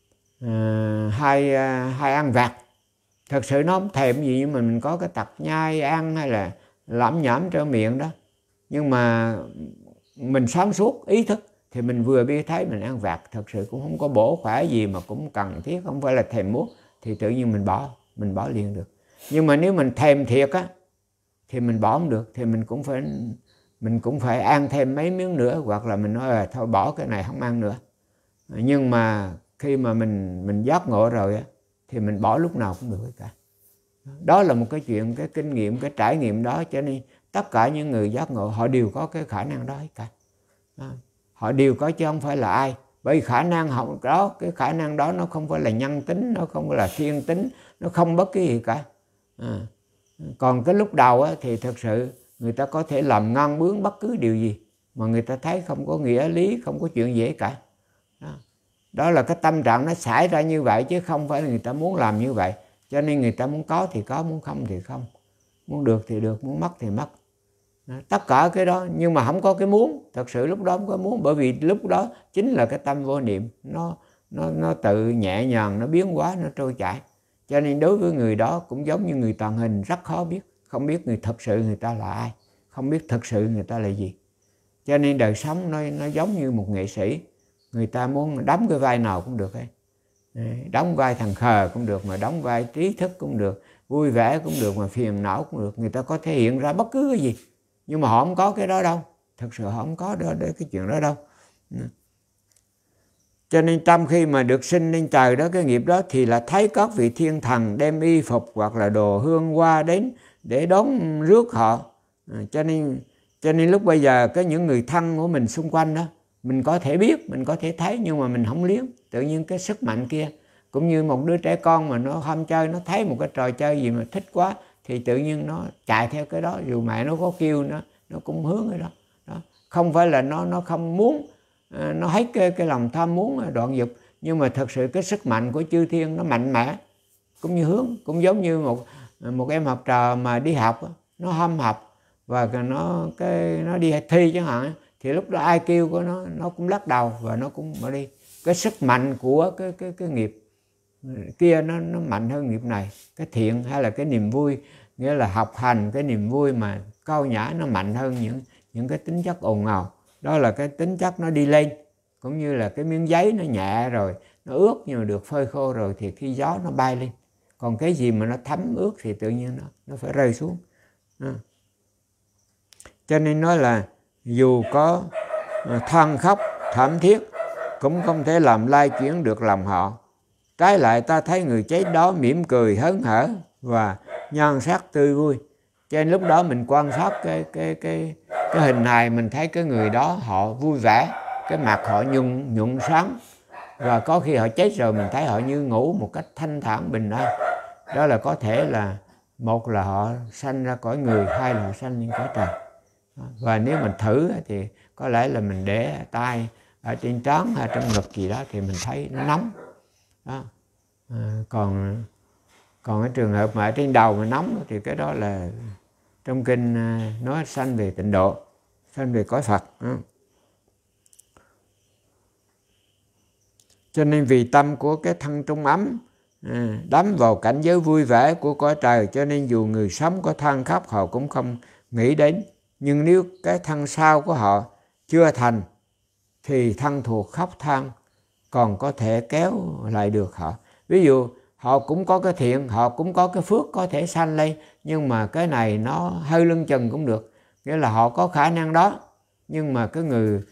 à, hay à, hay ăn vặt, thật sự nó không thèm gì, nhưng mà mình có cái tật nhai ăn hay là lẩm nhẩm trong miệng đó, nhưng mà mình sáng suốt ý thức thì mình vừa biết thấy mình ăn vặt thật sự cũng không có bổ khỏe gì mà cũng cần thiết, không phải là thèm muốn, thì tự nhiên mình bỏ, mình bỏ liền được. Nhưng mà nếu mình thèm thiệt á thì mình bỏ không được, thì mình cũng phải mình cũng phải ăn thêm mấy miếng nữa, hoặc là mình nói là thôi bỏ cái này không ăn nữa. Nhưng mà khi mà mình mình giác ngộ rồi á thì mình bỏ lúc nào cũng được cả. Đó là một cái chuyện, cái kinh nghiệm, cái trải nghiệm đó, cho nên tất cả những người giác ngộ họ đều có cái khả năng đó hết cả. Đó. Họ đều có chứ không phải là ai. Bởi khả năng họ đó, cái khả năng đó nó không phải là nhân tính, nó không phải là thiên tính, nó không bất kỳ gì cả. À. Còn cái lúc đầu á, thì thật sự người ta có thể làm ngang bướng bất cứ điều gì mà người ta thấy không có nghĩa lý, không có chuyện dễ cả. Đó. Đó là cái tâm trạng nó xảy ra như vậy, chứ không phải là người ta muốn làm như vậy. Cho nên người ta muốn có thì có, muốn không thì không, muốn được thì được, muốn mất thì mất. tất cả cái đó, nhưng mà không có cái muốn, thật sự lúc đó không có muốn, bởi vì lúc đó chính là cái tâm vô niệm, nó nó nó tự nhẹ nhàng, nó biến hóa, nó trôi chảy. Cho nên đối với người đó cũng giống như người toàn hình, rất khó biết, không biết người thật sự người ta là ai, không biết thật sự người ta là gì. Cho nên đời sống nó nó giống như một nghệ sĩ, người ta muốn đóng cái vai nào cũng được ấy. Đóng vai thằng khờ cũng được, mà đóng vai trí thức cũng được, vui vẻ cũng được, mà phiền não cũng được. Người ta có thể hiện ra bất cứ cái gì, nhưng mà họ không có cái đó đâu, thật sự họ không có đó, cái chuyện đó đâu. Cho nên tâm khi mà được sinh lên trời đó, cái nghiệp đó thì là thấy các vị thiên thần đem y phục hoặc là đồ hương hoa đến để đón rước họ. Cho nên cho nên lúc bây giờ cái những người thân của mình xung quanh đó, mình có thể biết, mình có thể thấy, nhưng mà mình không liếng. Tự nhiên cái sức mạnh kia, cũng như một đứa trẻ con mà nó ham chơi, nó thấy một cái trò chơi gì mà thích quá thì tự nhiên nó chạy theo cái đó, dù mẹ nó có kêu nó nó cũng hướng cái đó. Đó. Không phải là nó nó không muốn, nó hết cái, cái lòng tham muốn đoạn dục, nhưng mà thật sự cái sức mạnh của chư thiên nó mạnh mẽ, cũng như hướng, cũng giống như một một em học trò mà đi học, nó ham học và nó cái nó đi thi chẳng hạn, thì lúc đó ai kêu của nó nó cũng lắc đầu và nó cũng bỏ đi. Cái sức mạnh của cái cái cái nghiệp kia nó nó mạnh hơn nghiệp này. Cái thiện hay là cái niềm vui, nghĩa là học hành, cái niềm vui mà cao nhã nó mạnh hơn những những cái tính chất ồn ào. Đó là cái tính chất nó đi lên, cũng như là cái miếng giấy nó nhẹ rồi, nó ướt nhưng mà được phơi khô rồi thì khi gió nó bay lên. Còn cái gì mà nó thấm ướt thì tự nhiên nó nó phải rơi xuống. À. Cho nên nói là dù có than khóc thảm thiết cũng không thể làm lay chuyển được lòng họ. Trái lại ta thấy người chết đó mỉm cười hớn hở và nhan sắc tươi vui. Cho nên lúc đó mình quan sát cái cái cái cái hình hài, mình thấy cái người đó họ vui vẻ, cái mặt họ nhuận nhuận sáng, và có khi họ chết rồi mình thấy họ như ngủ một cách thanh thản bình an. Đó là có thể là một là họ sanh ra cõi người, hai là họ sanh lên cõi trời. Và nếu mình thử thì có lẽ là mình để tay ở trên trán hay trong ngực gì đó thì mình thấy nó nóng đó. À, còn còn cái trường hợp mà ở trên đầu mà nóng thì cái đó là trong kinh nói sanh về tịnh độ, sanh về cõi Phật. À. Cho nên vì tâm của cái thân trung ấm à, đắm vào cảnh giới vui vẻ của cõi trời, cho nên dù người sống có than khóc họ cũng không nghĩ đến. Nhưng nếu cái thân sau của họ chưa thành thì thân thuộc khóc than còn có thể kéo lại được họ. Ví dụ họ cũng có cái thiện, họ cũng có cái phước có thể sanh lên, nhưng mà cái này nó hơi lưng chừng cũng được, nghĩa là họ có khả năng đó, nhưng mà cái người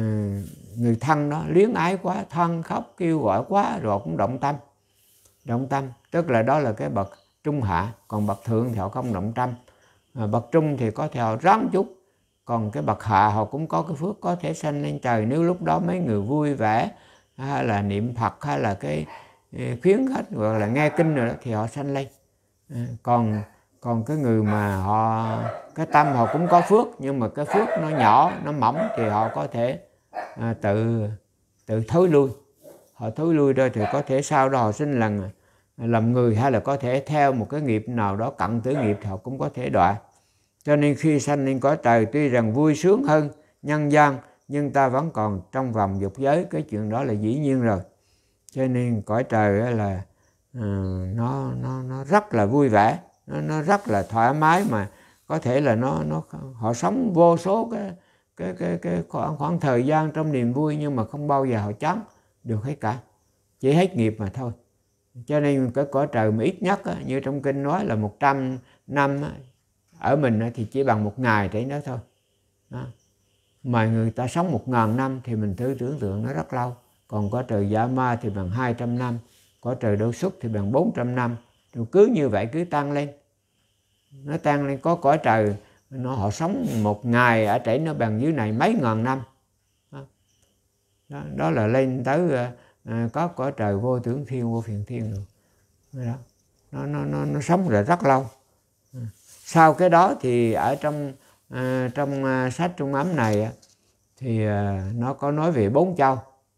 người thân đó luyến ái quá, than khóc kêu gọi quá rồi cũng động tâm. Động tâm tức là đó là cái bậc trung hạ, còn bậc thượng thì họ không động tâm. À, bậc trung thì có thể họ ráng chút, còn cái bậc hạ họ cũng có cái phước có thể sanh lên trời. Nếu lúc đó mấy người vui vẻ hay là niệm Phật hay là cái khuyến khích hoặc là nghe kinh rồi đó thì họ sanh lên. À, còn còn cái người mà họ cái tâm họ cũng có phước, nhưng mà cái phước nó nhỏ, nó mỏng thì họ có thể à, tự tự thối lui. Họ thối lui rồi thì có thể sau đó họ sinh lần làm người, hay là có thể theo một cái nghiệp nào đó cận tử nghiệp thì họ cũng có thể đọa. Cho nên khi sanh lên cõi trời tuy rằng vui sướng hơn nhân gian, nhưng ta vẫn còn trong vòng dục giới, cái chuyện đó là dĩ nhiên rồi. Cho nên cõi trời là uh, nó nó nó rất là vui vẻ, nó nó rất là thoải mái, mà có thể là nó nó họ sống vô số cái cái cái cái khoảng, khoảng thời gian trong niềm vui, nhưng mà không bao giờ họ chán được hết cả, chỉ hết nghiệp mà thôi. Cho nên cái cõi trời mà ít nhất á, như trong kinh nói là một trăm năm á, ở mình á, thì chỉ bằng một ngày thế đó thôi. Đó. Mà người ta sống một ngàn năm thì mình thử tưởng tượng nó rất lâu. Còn cõi trời Dạ Ma thì bằng hai trăm năm, cõi trời Đô Xuất thì bằng bốn trăm năm. Rồi cứ như vậy cứ tăng lên. Nó tăng lên, có cõi trời nó họ sống một ngày ở trển nó bằng dưới này mấy ngàn năm. Đó, đó, đó là lên tới à, có cõi trời vô tưởng thiên, vô phiền thiên rồi. Đó. Nó, nó, nó, nó sống là rất lâu. Sau cái đó thì ở trong à, trong à, sách Trung Ấm này thì à, nó có nói về bốn châu.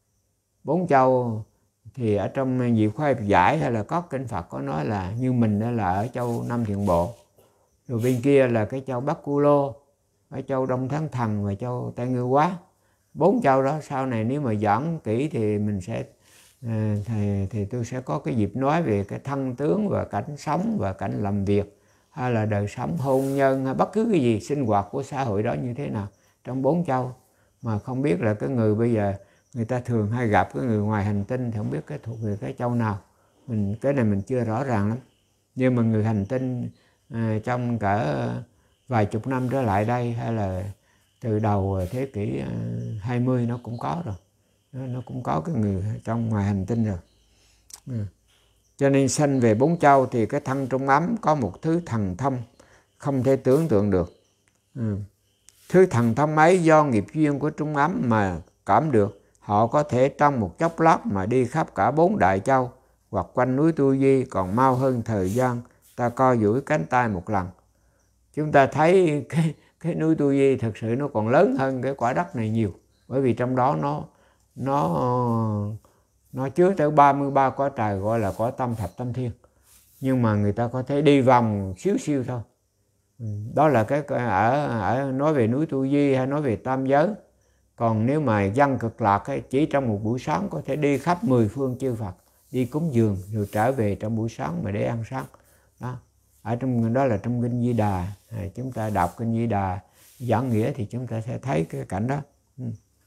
Bốn châu thì ở trong Diệu Khoa Giải hay là có kinh Phật có nói là như mình đó là ở châu Nam Thiện Bộ, rồi bên kia là cái châu Bắc Cu Lô, ở châu Đông Thắng Thần và châu Tây Ngưu Quá. Bốn châu đó sau này nếu mà giảng kỹ thì mình sẽ thì, thì tôi sẽ có cái dịp nói về cái thân tướng và cảnh sống và cảnh làm việc, hay là đời sống hôn nhân, hay bất cứ cái gì sinh hoạt của xã hội đó như thế nào trong bốn châu. Mà không biết là cái người bây giờ người ta thường hay gặp cái người ngoài hành tinh thì không biết cái thuộc về cái châu nào. Mình cái này mình chưa rõ ràng lắm. Nhưng mà người hành tinh à, trong cả vài chục năm trở lại đây, hay là từ đầu thế kỷ hai mươi nó cũng có rồi. Nó, nó cũng có cái người trong ngoài hành tinh rồi. Ừ. Cho nên sanh về bốn châu thì cái thân trung ấm có một thứ thần thông không thể tưởng tượng được. Ừ. Thứ thần thông ấy do nghiệp duyên của trung ấm mà cảm được. Họ có thể trong một chốc lát mà đi khắp cả bốn đại châu hoặc quanh núi Tu Di còn mau hơn thời gian ta co duỗi cánh tay một lần. Chúng ta thấy cái, cái núi Tu Di thực sự nó còn lớn hơn cái quả đất này nhiều. Bởi vì trong đó nó nó nó chứa tới ba mươi ba cõi trời, gọi là cõi tâm thập tâm thiên. Nhưng mà người ta có thể đi vòng xíu xíu thôi. Đó là cái ở, ở nói về núi Tu Di hay nói về tam giới. Còn nếu mà dân cực lạc ấy, chỉ trong một buổi sáng có thể đi khắp mười phương chư Phật, đi cúng dường rồi trở về trong buổi sáng mà để ăn sáng. Đó, ở trong đó là trong kinh Di Đà. Chúng ta đọc kinh Di Đà giảng nghĩa thì chúng ta sẽ thấy cái cảnh đó. Ừ.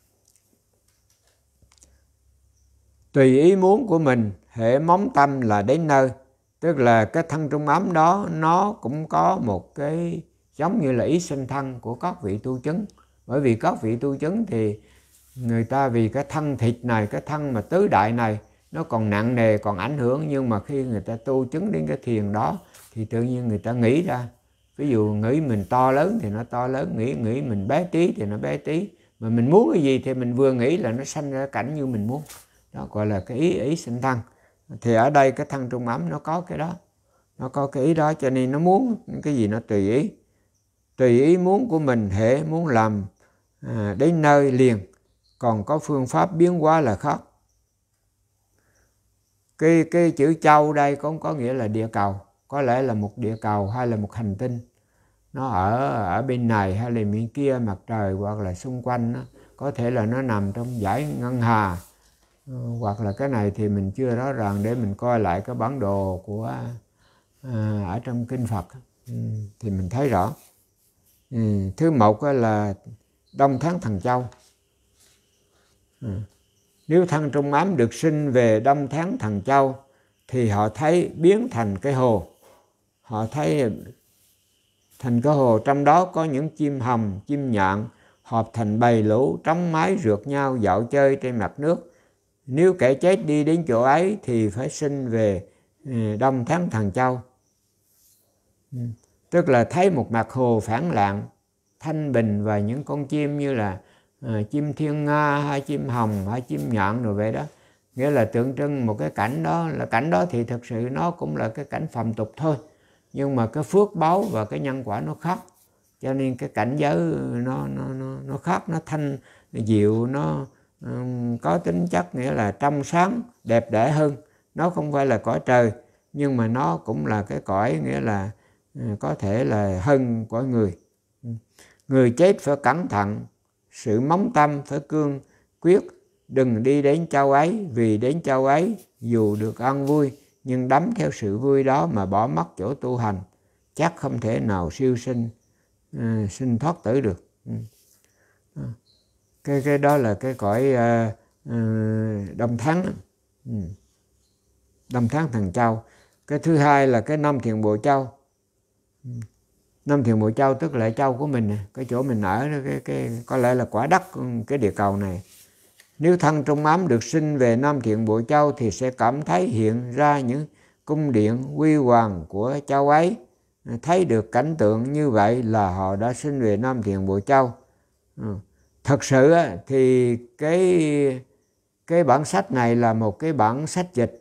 Tùy ý muốn của mình, hễ móng tâm là đến nơi. Tức là cái thân trung ấm đó nó cũng có một cái giống như là ý sinh thân của các vị tu chứng. Bởi vì các vị tu chứng thì người ta vì cái thân thịt này, cái thân mà tứ đại này nó còn nặng nề, còn ảnh hưởng. Nhưng mà khi người ta tu chứng đến cái thiền đó thì tự nhiên người ta nghĩ ra. Ví dụ nghĩ mình to lớn thì nó to lớn, nghĩ nghĩ mình bé tí thì nó bé tí. Mà mình muốn cái gì thì mình vừa nghĩ là nó sanh ra cảnh như mình muốn. Đó gọi là cái ý ý sinh thân. Thì ở đây cái thân trung ấm nó có cái đó. Nó có cái ý đó, cho nên nó muốn cái gì nó tùy ý. Tùy ý muốn của mình, hễ muốn làm à, đến nơi liền. Còn có phương pháp biến hóa là khác. Cái, cái chữ châu đây cũng có nghĩa là địa cầu. Có lẽ là một địa cầu hay là một hành tinh. Nó ở ở bên này hay là bên kia mặt trời, hoặc là xung quanh nó. Có thể là nó nằm trong dải ngân hà. Hoặc là cái này thì mình chưa rõ ràng, để mình coi lại cái bản đồ của à, ở trong kinh Phật ừ, thì mình thấy rõ. Ừ, thứ một là Đông Thắng Thần Châu. Ừ. Nếu thân trung ấm được sinh về Đông Thắng Thần Châu thì họ thấy biến thành cái hồ. Họ thấy thành cái hồ, trong đó có những chim hồng, chim nhạn họp thành bầy lũ trống mái rượt nhau dạo chơi trên mặt nước. Nếu kẻ chết đi đến chỗ ấy thì phải sinh về Đông Thắng Thần Châu. Tức là thấy một mặt hồ phẳng lặng, thanh bình, và những con chim như là à, chim thiên nga hay chim hồng hay chim nhạn rồi vậy đó. Nghĩa là tượng trưng một cái cảnh đó. Là cảnh đó thì thực sự nó cũng là cái cảnh phàm tục thôi. Nhưng mà cái phước báo và cái nhân quả nó khác. Cho nên cái cảnh giới nó, nó, nó, nó khác, nó thanh dịu, nó um, có tính chất nghĩa là trong sáng, đẹp đẽ hơn. Nó không phải là cõi trời, nhưng mà nó cũng là cái cõi nghĩa là uh, có thể là hơn cõi người. Người chết phải cẩn thận, sự móng tâm phải cương quyết, đừng đi đến châu ấy, vì đến châu ấy dù được ăn vui, nhưng đắm theo sự vui đó mà bỏ mất chỗ tu hành, chắc không thể nào siêu sinh, uh, sinh thoát tử được. Uh. Cái, cái đó là cái cõi uh, uh, Đông Thắng. Uh. Đông Thắng Thần Châu. Cái thứ hai là cái Năm Thiền Bộ Châu. Uh. Năm Thiền Bộ Châu tức là châu của mình, cái chỗ mình ở, cái, cái, có lẽ là quả đất cái địa cầu này. Nếu thân trung ấm được sinh về Nam Thiện Bộ Châu thì sẽ cảm thấy hiện ra những cung điện huy hoàng của châu ấy. Thấy được cảnh tượng như vậy là họ đã sinh về Nam Thiện Bộ Châu. Thật sự thì cái, cái bản sách này là một cái bản sách dịch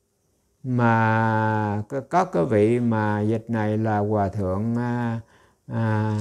mà có cái vị mà dịch này là Hòa Thượng à, à,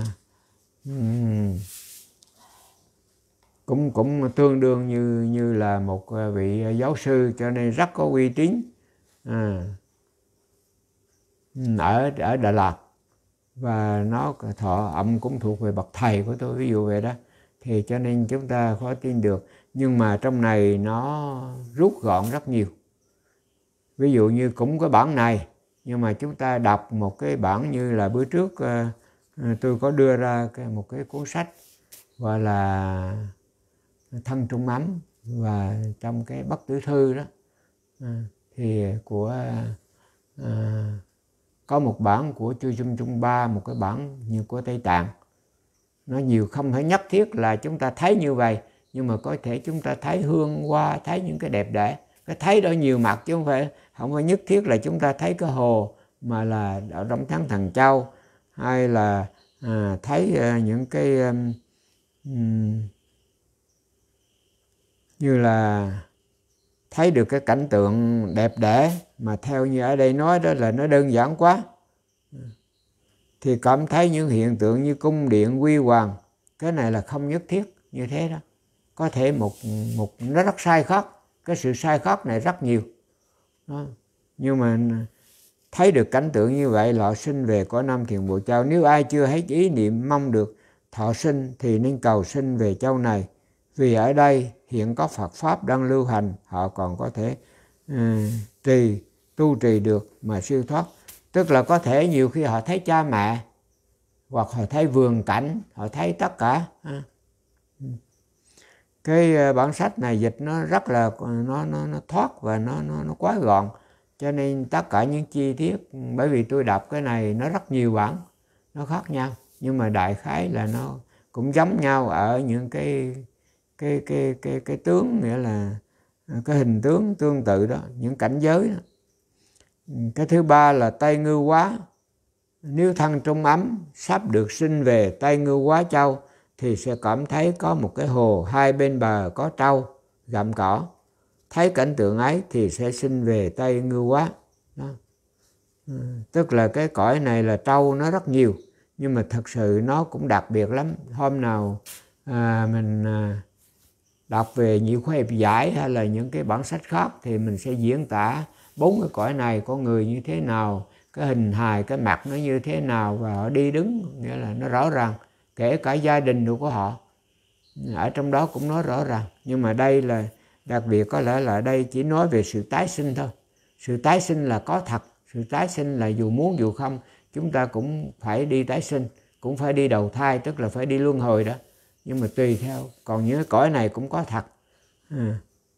cũng cũng tương đương như như là một vị giáo sư, cho nên rất có uy tín à, ở ở Đà Lạt. và nó thọ ẩm cũng thuộc về bậc thầy của tôi, ví dụ vậy đó, thì cho nên chúng ta khó tin được. Nhưng mà trong này nó rút gọn rất nhiều. Ví dụ như cũng có bản này, nhưng mà chúng ta đọc một cái bản như là bữa trước tôi có đưa ra một cái cuốn sách gọi là Thân Trung Ấm, và trong cái Bất Tử Thư đó thì của à, có một bản của Chư Chung Chung Ba, một cái bản như của Tây Tạng. Nó nhiều, không phải nhất thiết là chúng ta thấy như vậy, nhưng mà có thể chúng ta thấy hương hoa, thấy những cái đẹp đẽ. Cái thấy đó nhiều mặt chứ không phải không phải nhất thiết là chúng ta thấy cái hồ, mà là ở trong tháng Thần Châu, hay là à, thấy à, những cái um, um, như là thấy được cái cảnh tượng đẹp đẽ, mà theo như ở đây nói đó là nó đơn giản quá, thì cảm thấy những hiện tượng như cung điện huy hoàng. Cái này là không nhất thiết như thế đó. Có thể một một nó rất sai khác, cái sự sai khác này rất nhiều đó. Nhưng mà thấy được cảnh tượng như vậy, họ sinh về cõi Nam Thiền Bộ Châu. Nếu ai chưa hết ý niệm mong được thọ sinh thì nên cầu sinh về châu này, vì ở đây hiện có Phật Pháp đang lưu hành, họ còn có thể uh, trì, tu trì được mà siêu thoát. Tức là có thể nhiều khi họ thấy cha mẹ, hoặc họ thấy vườn cảnh, họ thấy tất cả. Cái bản sách này dịch nó rất là nó nó nó thoát và nó nó nó quá gọn, cho nên tất cả những chi tiết, bởi vì tôi đọc cái này nó rất nhiều bản, nó khác nhau, nhưng mà đại khái là nó cũng giống nhau ở những cái cái cái cái cái tướng, nghĩa là cái hình tướng tương tự đó, những cảnh giới đó. Cái thứ ba là Tây Ngưu Hóa. Nếu thân Trung Ấm sắp được sinh về Tây Ngưu Hóa Châu thì sẽ cảm thấy có một cái hồ, hai bên bờ có trâu gặm cỏ. Thấy cảnh tượng ấy thì sẽ sinh về Tây Ngưu Hóa đó. Ừ, tức là cái cõi này là trâu nó rất nhiều, nhưng mà thật sự nó cũng đặc biệt lắm. Hôm nào à, mình à, đọc về Nhị Khoa Hiệp Giải hay là những cái bản sách khác thì mình sẽ diễn tả bốn cái cõi này con người như thế nào, cái hình hài, cái mặt nó như thế nào, và họ đi đứng, nghĩa là nó rõ ràng, kể cả gia đình của họ ở trong đó cũng nói rõ ràng. Nhưng mà đây là đặc biệt, có lẽ là đây chỉ nói về sự tái sinh thôi. Sự tái sinh là có thật, sự tái sinh là dù muốn dù không chúng ta cũng phải đi tái sinh, cũng phải đi đầu thai, tức là phải đi luân hồi đó. Nhưng mà tùy theo, còn những cõi này cũng có thật. À.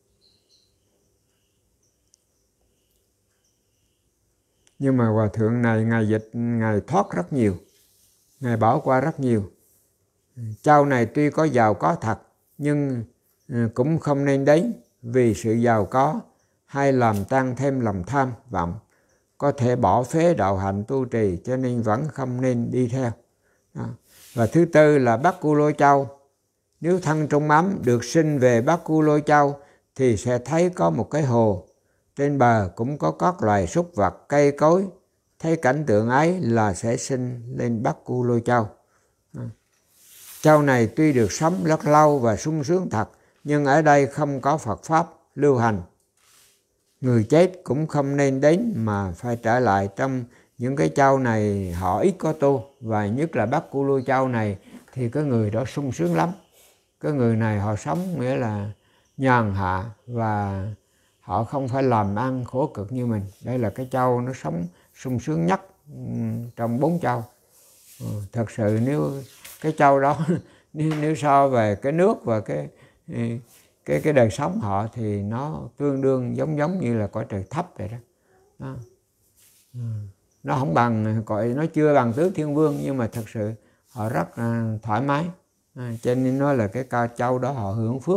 Nhưng mà Hòa Thượng này Ngài dịch, Ngài thoát rất nhiều, Ngài bỏ qua rất nhiều. Châu này tuy có giàu có thật, nhưng cũng không nên đến, vì sự giàu có hay làm tăng thêm lòng tham vọng, có thể bỏ phế đạo hạnh tu trì, cho nên vẫn không nên đi theo. Đó. Và thứ tư là Bắc Cu Lô Châu. Nếu thân Trung Ấm được sinh về Bắc Cu Lô Châu thì sẽ thấy có một cái hồ, trên bờ cũng có các loài súc vật, cây cối. Thấy cảnh tượng ấy là sẽ sinh lên Bắc Cu Lô Châu. Châu này tuy được sống rất lâu và sung sướng thật, nhưng ở đây không có Phật Pháp lưu hành. Người chết cũng không nên đến mà phải trở lại. Trong những cái châu này họ ít có tu, và nhất là Bắc Cu Lô Châu này thì cái người đó sung sướng lắm. Cái người này họ sống nghĩa là nhàn hạ, và họ không phải làm ăn khổ cực như mình. Đây là cái châu nó sống sung sướng nhất trong bốn châu. Ừ, thật sự nếu cái châu đó nếu, nếu so về cái nước và cái cái cái đời sống họ thì nó tương đương giống giống như là cõi trời thấp vậy đó. Đó. Ừ. Nó không bằng cõi, nó chưa bằng tứ thiên vương, nhưng mà thật sự họ rất uh, thoải mái. À, cho nên nói là cái ca châu đó họ hưởng phước.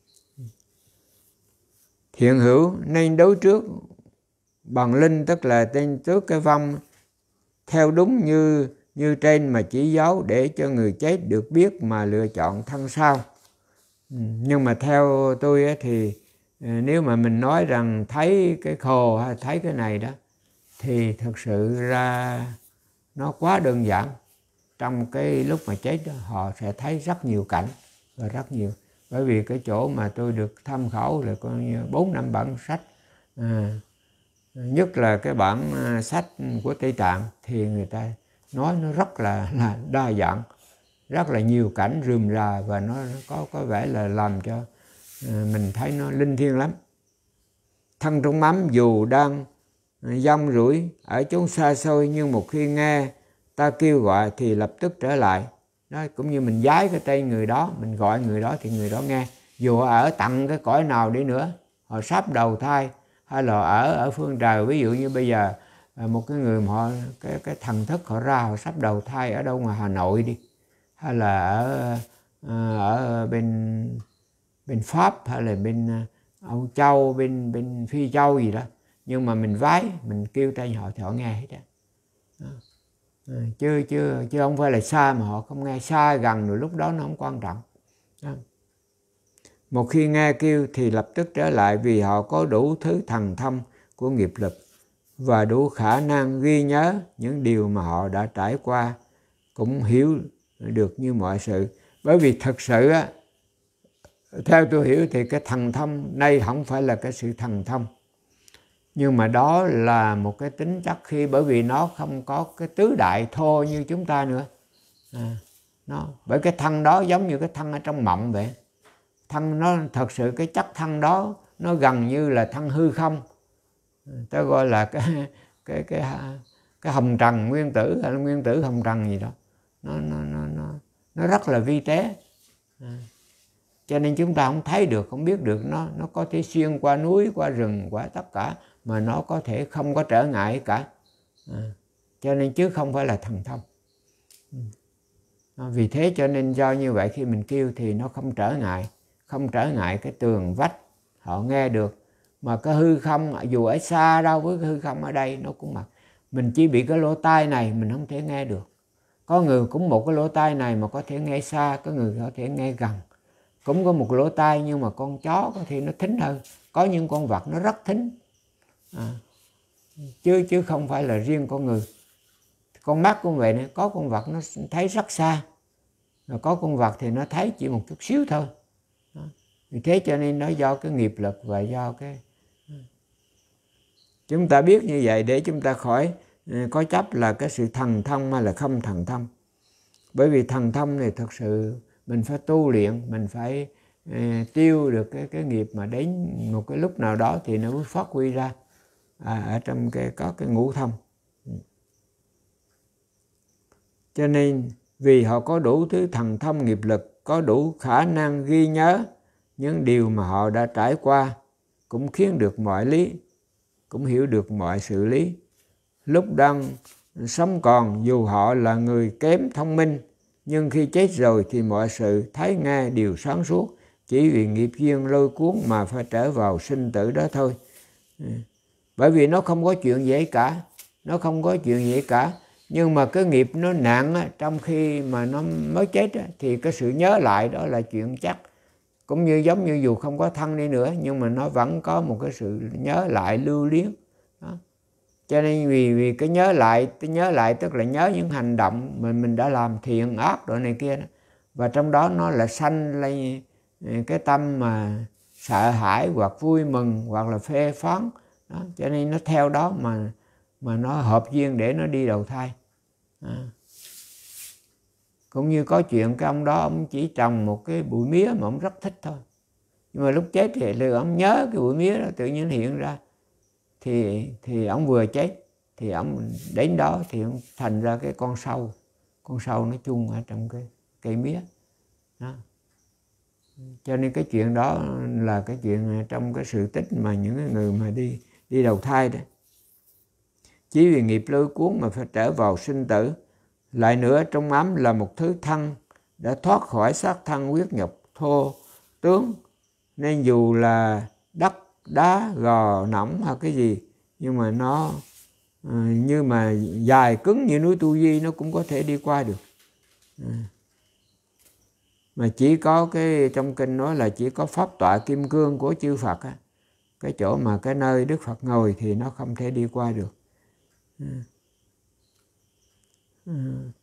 Thiện hữu nên đối trước bằng linh, tức là tên trước cái vong theo đúng như như trên mà chỉ dấu, để cho người chết được biết mà lựa chọn thân sau. Nhưng mà theo tôi ấy, thì nếu mà mình nói rằng thấy cái khồ hay thấy cái này đó thì thật sự ra nó quá đơn giản. Trong cái lúc mà chết đó, họ sẽ thấy rất nhiều cảnh và rất nhiều. Bởi vì cái chỗ mà tôi được tham khảo là có bốn năm bản sách, à, nhất là cái bản sách của Tây Tạng thì người ta nói nó rất là, là đa dạng, rất là nhiều cảnh rườm rà, và nó có có vẻ là làm cho mình thấy nó linh thiêng lắm. Thân trong mắm dù đang dông rủi ở chốn xa xôi, nhưng một khi nghe ta kêu gọi thì lập tức trở lại. Đó, cũng như mình giái cái tên người đó, mình gọi người đó thì người đó nghe. Dù ở tận cái cõi nào đi nữa, họ sắp đầu thai hay là ở ở phương trời, ví dụ như bây giờ một cái người mà họ cái cái thần thức họ ra, họ sắp đầu thai ở đâu ngoài Hà Nội đi, hay là ở ở bên bên Pháp, hay là bên Âu Châu, bên bên Phi Châu gì đó, nhưng mà mình vái, mình kêu tên họ thì họ nghe hết đó. À, chứ chứ chứ không phải là xa mà họ không nghe, xa gần rồi lúc đó nó không quan trọng. Đó. Một khi nghe kêu thì lập tức trở lại, vì họ có đủ thứ thần thông của nghiệp lực và đủ khả năng ghi nhớ những điều mà họ đã trải qua, cũng hiểu được như mọi sự. Bởi vì thật sự á, theo tôi hiểu thì cái thần thông này không phải là cái sự thần thông, nhưng mà đó là một cái tính chất khi, bởi vì nó không có cái tứ đại thô như chúng ta nữa. À, nó bởi cái thân đó giống như cái thân ở trong mộng vậy. Thân nó thật sự cái chất thân đó nó gần như là thân hư không. Ta gọi là cái cái cái cái hồng trần nguyên tử, hay là nguyên tử hồng trần gì đó. Nó nó nó nó nó rất là vi tế. À, cho nên chúng ta không thấy được, không biết được, nó nó có thể xuyên qua núi, qua rừng, qua tất cả, mà nó có thể không có trở ngại cả. À, cho nên chứ không phải là thần thông. À, vì thế cho nên do như vậy khi mình kêu thì nó không trở ngại, không trở ngại cái tường vách, họ nghe được. Mà cái hư không dù ở xa đâu, với cái hư không ở đây nó cũng mặc. Mình chỉ bị cái lỗ tai này mình không thể nghe được. Có người cũng một cái lỗ tai này mà có thể nghe xa, có người có thể nghe gần. Cũng có một lỗ tai nhưng mà con chó có thể nó thính hơn, có những con vật nó rất thính. À, chứ chứ không phải là riêng con người. Con mắt cũng vậy này, có con vật nó thấy rất xa, rồi có con vật thì nó thấy chỉ một chút xíu thôi. Đó. Vì thế cho nên nó do cái nghiệp lực và do cái chúng ta biết như vậy để chúng ta khỏi có chấp là cái sự thần thông hay là không thần thông. Bởi vì thần thông này thật sự mình phải tu luyện, mình phải eh, tiêu được cái cái nghiệp, mà đến một cái lúc nào đó thì nó mới phát huy ra à, ở trong cái có cái ngũ thông. Cho nên vì họ có đủ thứ thần thông nghiệp lực, có đủ khả năng ghi nhớ những điều mà họ đã trải qua, cũng khiến được mọi lý, cũng hiểu được mọi sự lý. Lúc đang sống còn, dù họ là người kém thông minh, nhưng khi chết rồi thì mọi sự thấy nghe đều sáng suốt, chỉ vì nghiệp duyên lôi cuốn mà phải trở vào sinh tử đó thôi. Bởi vì nó không có chuyện gì cả, nó không có chuyện gì cả. Nhưng mà cái nghiệp nó nặng á, trong khi mà nó mới chết á, thì cái sự nhớ lại đó là chuyện chắc. Cũng như giống như dù không có thân đi nữa, nhưng mà nó vẫn có một cái sự nhớ lại lưu luyến. Đó. Cho nên vì vì cái nhớ lại, cái nhớ lại tức là nhớ những hành động mà mình đã làm thiện ác rồi này kia đó. Và trong đó nó là sanh lên cái tâm mà sợ hãi hoặc vui mừng hoặc là phê phán. Đó. Cho nên nó theo đó mà mà nó hợp duyên để nó đi đầu thai. À. Cũng như có chuyện cái ông đó ông chỉ trồng một cái bụi mía mà ông rất thích thôi, nhưng mà lúc chết thì liệu ông nhớ cái bụi mía đó tự nhiên hiện ra, thì thì ông vừa chết thì ông đến đó thì ông thành ra cái con sâu, con sâu nó chung ở trong cái cây mía đó. Cho nên cái chuyện đó là cái chuyện trong cái sự tích mà những người mà đi đi đầu thai đó, chỉ vì nghiệp lôi cuốn mà phải trở vào sinh tử. Lại nữa, trong ấm là một thứ thân đã thoát khỏi xác thân huyết nhục thô tướng, nên dù là đất đá gò nỏng hay cái gì, nhưng mà nó uh, như mà dài cứng như núi Tu Di nó cũng có thể đi qua được. Uh. Mà chỉ có cái trong kinh nói là chỉ có pháp tọa kim cương của chư Phật á, cái chỗ mà cái nơi Đức Phật ngồi thì nó không thể đi qua được. Uh. Uh.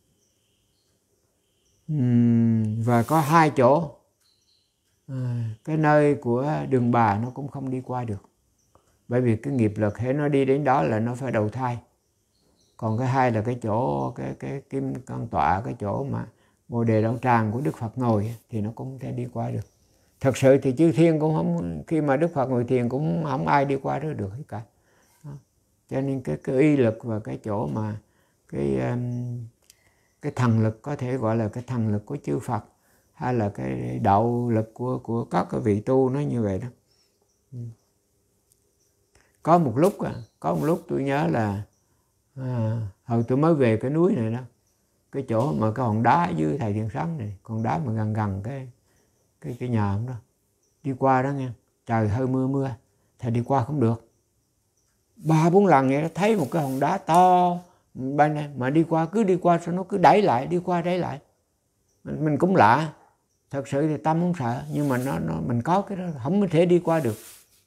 Uhm, và có hai chỗ à, cái nơi của Đường Bà nó cũng không đi qua được, bởi vì cái nghiệp lực hễ nó đi đến đó là nó phải đầu thai. Còn cái hai là cái chỗ cái cái kim cang tọa, cái chỗ mà Bồ đề đạo tràng của Đức Phật ngồi thì nó cũng không thể đi qua được. Thật sự thì chư thiên cũng không, khi mà Đức Phật ngồi thiền cũng không ai đi qua đó được hết cả. Đó. Cho nên cái cái uy lực và cái chỗ mà cái cái thần lực, có thể gọi là cái thần lực của chư Phật, hay là cái đạo lực của của các cái vị tu nó như vậy đó. Có một lúc có một lúc tôi nhớ là à, hồi tôi mới về cái núi này đó, cái chỗ mà cái hòn đá dưới thầy Thiện Sống này, con đá mà gần gần cái cái cái nhà đó, đi qua đó nghe, trời hơi mưa mưa, thầy đi qua không được, ba bốn lần vậy đó, thấy một cái hòn đá to bên này mà đi qua, cứ đi qua sao nó cứ đẩy lại, đi qua đẩy lại, mình, mình cũng lạ. Thật sự thì tâm không sợ, nhưng mà nó nó mình có cái đó không thể đi qua được.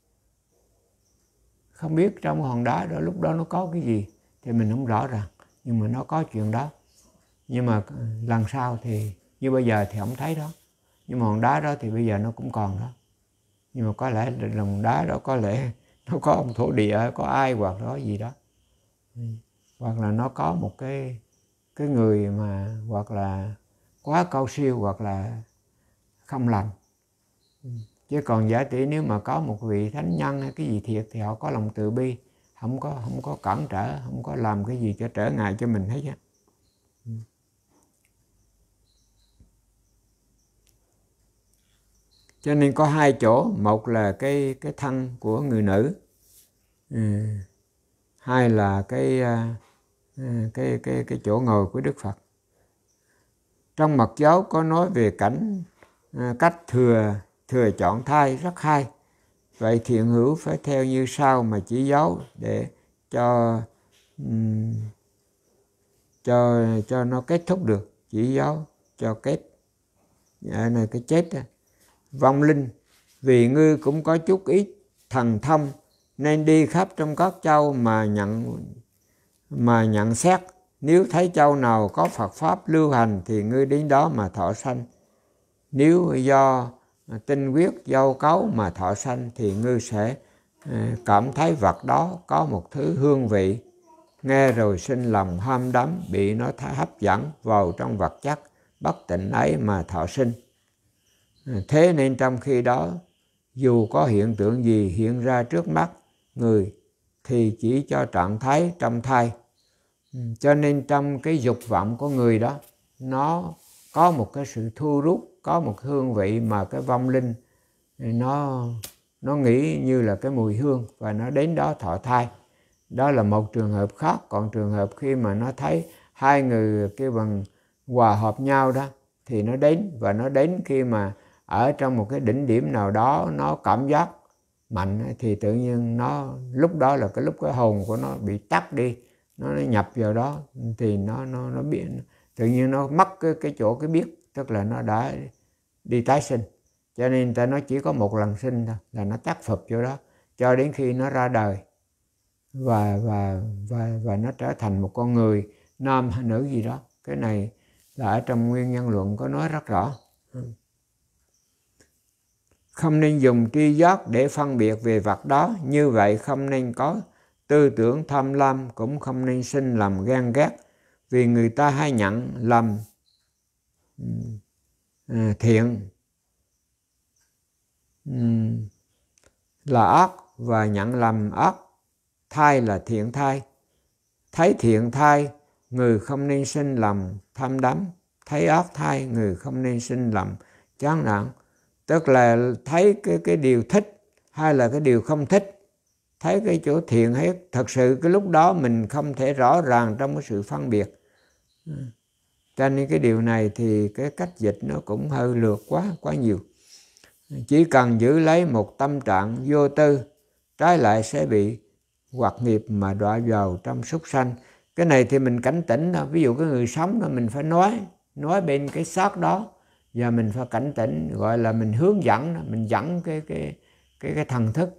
Không biết trong hòn đá đó lúc đó nó có cái gì thì mình không rõ ràng, nhưng mà nó có chuyện đó. Nhưng mà lần sau thì như bây giờ thì không thấy đó, nhưng mà hòn đá đó thì bây giờ nó cũng còn đó. Nhưng mà có lẽ là hòn đá đó có lẽ nó có ông thổ địa, có ai hoặc đó gì đó, hoặc là nó có một cái cái người mà hoặc là quá cao siêu hoặc là không lành. Chứ còn giả tỷ nếu mà có một vị thánh nhân hay cái gì thiệt thì họ có lòng từ bi, không có không có cản trở, không có làm cái gì cho trở ngại cho mình hết á. Cho nên có hai chỗ, một là cái cái thân của người nữ, ừ. hai là cái cái cái cái chỗ ngồi của Đức Phật. Trong Mật giáo có nói về cảnh cách thừa thừa chọn thai rất hay. Vậy thiện hữu phải theo như sau mà chỉ giáo để cho um, cho cho nó kết thúc được, chỉ giáo cho kết à, này cái chết đó. Vong linh, vì ngươi cũng có chút ít thần thông nên đi khắp trong các châu mà nhận mà nhận xét. Nếu thấy châu nào có Phật pháp lưu hành thì ngươi đến đó mà thọ sanh. Nếu do tinh huyết dâu cáu mà thọ sanh thì ngươi sẽ cảm thấy vật đó có một thứ hương vị, nghe rồi sinh lòng ham đắm, bị nó hấp dẫn vào trong vật chất bất tịnh ấy mà thọ sinh. Thế nên trong khi đó, dù có hiện tượng gì hiện ra trước mắt người thì chỉ cho trạng thái trong thai. Cho nên trong cái dục vọng của người đó, nó có một cái sự thu rút, có một hương vị mà cái vong linh nó nó nghĩ như là cái mùi hương và nó đến đó thọ thai. Đó là một trường hợp khác. Còn trường hợp khi mà nó thấy hai người kêu bằng hòa hợp nhau đó thì nó đến, và nó đến khi mà ở trong một cái đỉnh điểm nào đó nó cảm giác mạnh thì tự nhiên nó lúc đó là cái lúc cái hồn của nó bị tắt đi, nó nhập vào đó thì nó nó nó bị tự nhiên nó mất cái cái chỗ cái biết, tức là nó đã đi tái sinh. Cho nên ta nói chỉ có một lần sinh thôi là nó tác phục chỗ đó cho đến khi nó ra đời và và và và nó trở thành một con người nam hay nữ gì đó. Cái này là ở trong Nguyên Nhân Luận có nói rất rõ. Không nên dùng tri giác để phân biệt về vật đó, như vậy không nên có tư tưởng tham lam, cũng không nên sinh làm ghen ghét, vì người ta hay nhận lầm à, thiện um, là ác và nhận lầm ác thai là thiện thai. Thấy thiện thai, người không nên sinh lầm tham đắm, thấy ác thai, người không nên sinh lầm chán nản. Tức là thấy cái, cái điều thích hay là cái điều không thích, thấy cái chỗ thiện hết. Thật sự cái lúc đó mình không thể rõ ràng trong cái sự phân biệt. Cho nên cái điều này thì cái cách dịch nó cũng hơi lược quá, quá nhiều. Chỉ cần giữ lấy một tâm trạng vô tư, trái lại sẽ bị hoặc nghiệp mà đọa vào trong súc sanh. Cái này thì mình cảnh tỉnh đó. Ví dụ cái người sống đó mình phải nói, nói bên cái xác đó. Và mình phải cảnh tỉnh, gọi là mình hướng dẫn, mình dẫn cái cái cái cái thần thức.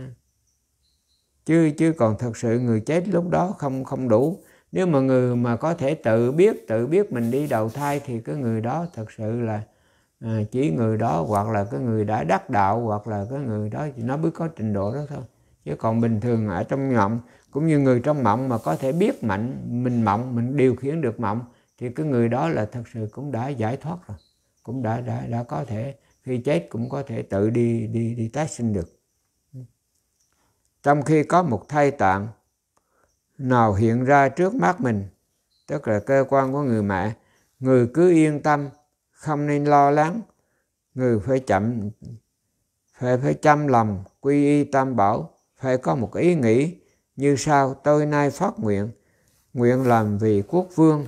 Chứ chứ còn thật sự người chết lúc đó không không đủ. Nếu mà người mà có thể tự biết, tự biết mình đi đầu thai thì cái người đó thật sự là à, chỉ người đó hoặc là cái người đã đắc đạo, hoặc là cái người đó thì nó mới có trình độ đó thôi. Chứ còn bình thường ở trong nhộng Cũng như người trong mộng mà có thể biết mạnh mình mộng, mình điều khiển được mộng, thì cái người đó là thật sự cũng đã giải thoát rồi, cũng đã đã đã có thể khi chết cũng có thể tự đi đi đi tái sinh được. Trong khi có một thai tạng nào hiện ra trước mắt mình, tức là cơ quan của người mẹ, người cứ yên tâm, không nên lo lắng. Người phải chậm phải phải chăm lòng quy y Tam Bảo, phải có một ý nghĩ như sau: tôi nay phát nguyện, nguyện làm vị quốc vương,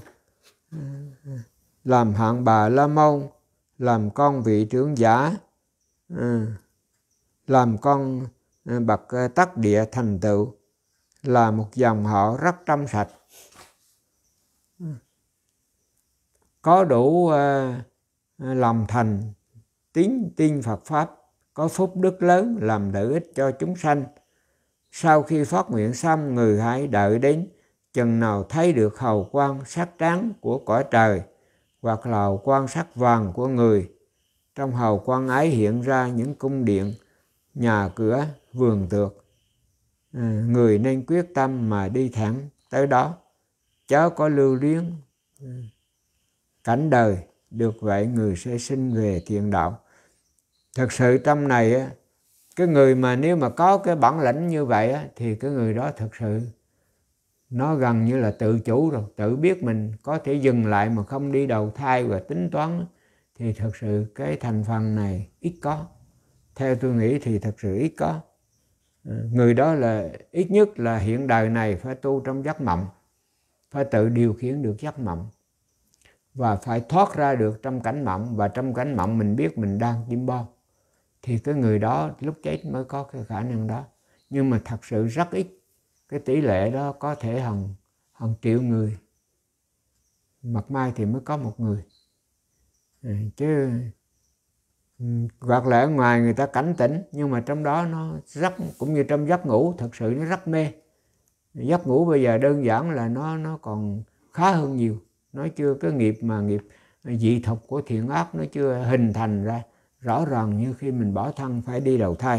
làm hạng bà La Môn, làm con vị trưởng giả, làm con bậc tắc địa thành tựu, là một dòng họ rất trong sạch, có đủ lòng thành tín tin Phật Pháp, có phúc đức lớn làm lợi ích cho chúng sanh. Sau khi phát nguyện xong, người hãy đợi đến chừng nào thấy được hào quang sắc trắng của cõi trời hoặc là hào quang sắc vàng của người. Trong hào quang ấy hiện ra những cung điện, nhà cửa, vườn tược. À, người nên quyết tâm mà đi thẳng tới đó, chớ có lưu luyến cảnh đời. Được vậy người sẽ sinh về thiện đạo. Thật sự trong này cái người mà nếu mà có cái bản lĩnh như vậy thì cái người đó thật sự nó gần như là tự chủ rồi, tự biết mình có thể dừng lại mà không đi đầu thai và tính toán, thì thật sự cái thành phần này ít có. Theo tôi nghĩ thì thật sự ít có. Người đó là ít nhất là hiện đời này phải tu trong giấc mộng, phải tự điều khiển được giấc mộng và phải thoát ra được trong cảnh mộng, và trong cảnh mộng mình biết mình đang chim bao, thì cái người đó lúc chết mới có cái khả năng đó. Nhưng mà thật sự rất ít, cái tỷ lệ đó có thể hàng, hàng triệu người, mặt mai thì mới có một người. À, chứ hoặc là ở ngoài người ta cảnh tỉnh, nhưng mà trong đó nó rất, cũng như trong giấc ngủ, thật sự nó rất mê. Giấc ngủ bây giờ đơn giản là nó nó còn khá hơn nhiều. Nó chưa cái nghiệp mà nghiệp dị thục của thiện ác nó chưa hình thành ra rõ ràng như khi mình bỏ thân phải đi đầu thai.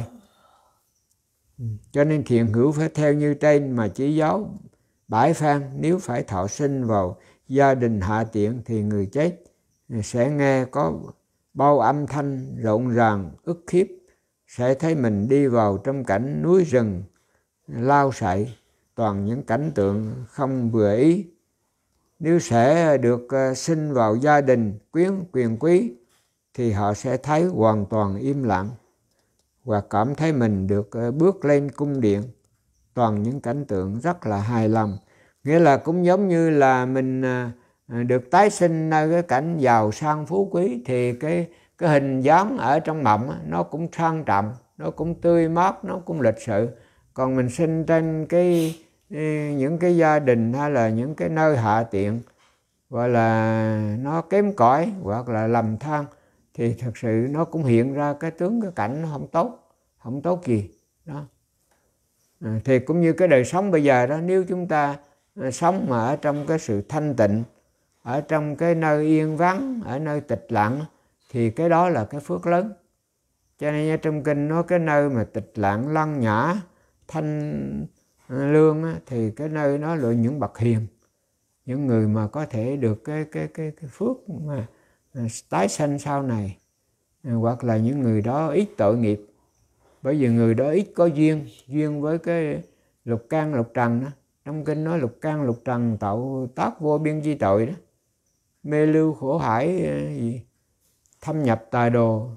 Cho nên thiện hữu phải theo như trên mà chỉ giáo bãi phan. Nếu phải thọ sinh vào gia đình hạ tiện thì người chết sẽ nghe có bao âm thanh rộn ràng ức khiếp, sẽ thấy mình đi vào trong cảnh núi rừng lao sậy, toàn những cảnh tượng không vừa ý. Nếu sẽ được sinh vào gia đình quyến quyền quý thì họ sẽ thấy hoàn toàn im lặng và cảm thấy mình được bước lên cung điện, toàn những cảnh tượng rất là hài lòng. Nghĩa là cũng giống như là mình được tái sinh nơi cái cảnh giàu sang phú quý, thì cái cái hình dáng ở trong mộng nó cũng sang trọng, nó cũng tươi mát, nó cũng lịch sự. Còn mình sinh trên cái những cái gia đình hay là những cái nơi hạ tiện gọi là nó kém cỏi hoặc là lầm than, thì thật sự nó cũng hiện ra cái tướng cái cảnh nó không tốt, không tốt gì đó. À, thì cũng như cái đời sống bây giờ đó, nếu chúng ta sống mà ở trong cái sự thanh tịnh, ở trong cái nơi yên vắng, ở nơi tịch lặng, thì cái đó là cái phước lớn. Cho nên trong kinh nói cái nơi mà tịch lặng lăng nhã thanh lương á, thì cái nơi đó là những bậc hiền, những người mà có thể được cái cái cái cái phước mà tái sanh sau này, hoặc là những người đó ít tội nghiệp, bởi vì người đó ít có duyên duyên với cái lục căn lục trần đó. Trong kinh nói lục căn lục trần tạo tác vô biên chi tội đó, mê lưu khổ hải gì thâm nhập tà đồ.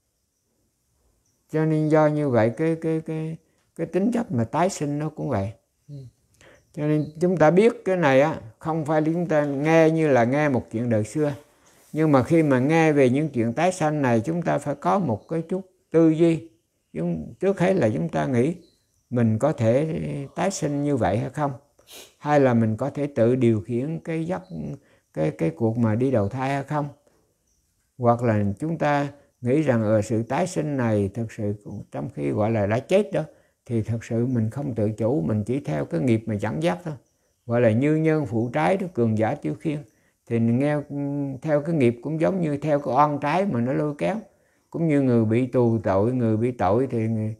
Cho nên do như vậy cái cái cái cái tính chất mà tái sinh nó cũng vậy. Cho nên chúng ta biết cái này á, không phải chúng ta nghe như là nghe một chuyện đời xưa, nhưng mà khi mà nghe về những chuyện tái sanh này, chúng ta phải có một cái chút tư duy. Chúng, trước hết là chúng ta nghĩ mình có thể tái sinh như vậy hay không, hay là mình có thể tự điều khiển cái giấc cái cái cuộc mà đi đầu thai hay không, hoặc là chúng ta nghĩ rằng ở sự tái sinh này thực sự trong khi gọi là đã chết đó, thì thật sự mình không tự chủ, mình chỉ theo cái nghiệp mà dẫn dắt thôi, gọi là như nhân phụ trái đó, cường giả tiêu khiên. Thì nghe theo cái nghiệp cũng giống như theo cái oan trái mà nó lôi kéo. Cũng như người bị tù tội, người bị tội thì người,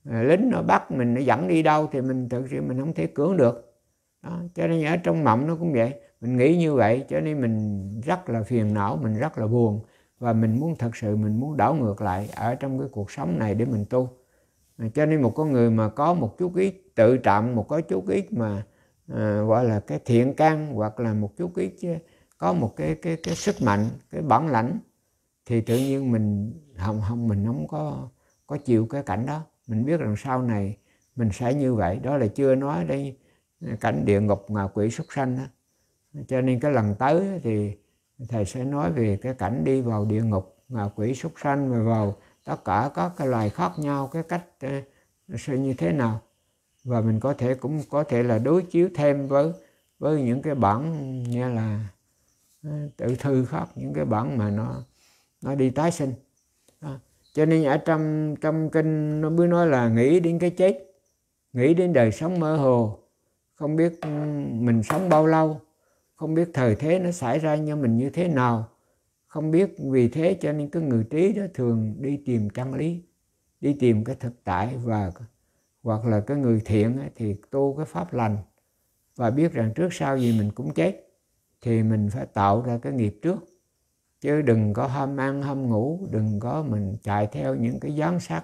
lính nó bắt mình, nó dẫn đi đâu thì mình thực sự mình không thể cưỡng được đó. Cho nên ở trong mộng nó cũng vậy, mình nghĩ như vậy cho nên mình rất là phiền não, mình rất là buồn, và mình muốn thật sự mình muốn đảo ngược lại ở trong cái cuộc sống này để mình tu. Cho nên một con người mà có một chút ít tự trọng, một có chút ít mà à, gọi là cái thiện căn, hoặc là một chút ít có một cái cái cái sức mạnh, cái bản lãnh, thì tự nhiên mình không không mình không có có chịu cái cảnh đó. Mình biết rằng sau này mình sẽ như vậy. Đó là chưa nói đây cảnh địa ngục, ngạ quỷ, súc sanh đó. Cho nên cái lần tới thì thầy sẽ nói về cái cảnh đi vào địa ngục, ngạ quỷ, súc sanh, và vào tất cả các cái loài khác nhau, cái cách uh, như thế nào, và mình có thể cũng có thể là đối chiếu thêm với với những cái bản như là uh, tự thư khác, những cái bản mà nó nó đi tái sinh đó. Cho nên ở trong trong kinh nó mới nói là nghĩ đến cái chết, nghĩ đến đời sống mơ hồ, không biết mình sống bao lâu, không biết thời thế nó xảy ra cho mình như thế nào, không biết. Vì thế cho nên cái người trí đó thường đi tìm chân lý, đi tìm cái thực tại, và hoặc là cái người thiện thì tu cái pháp lành, và biết rằng trước sau gì mình cũng chết, thì mình phải tạo ra cái nghiệp trước, chứ đừng có ham ăn ham ngủ, đừng có mình chạy theo những cái gián sắc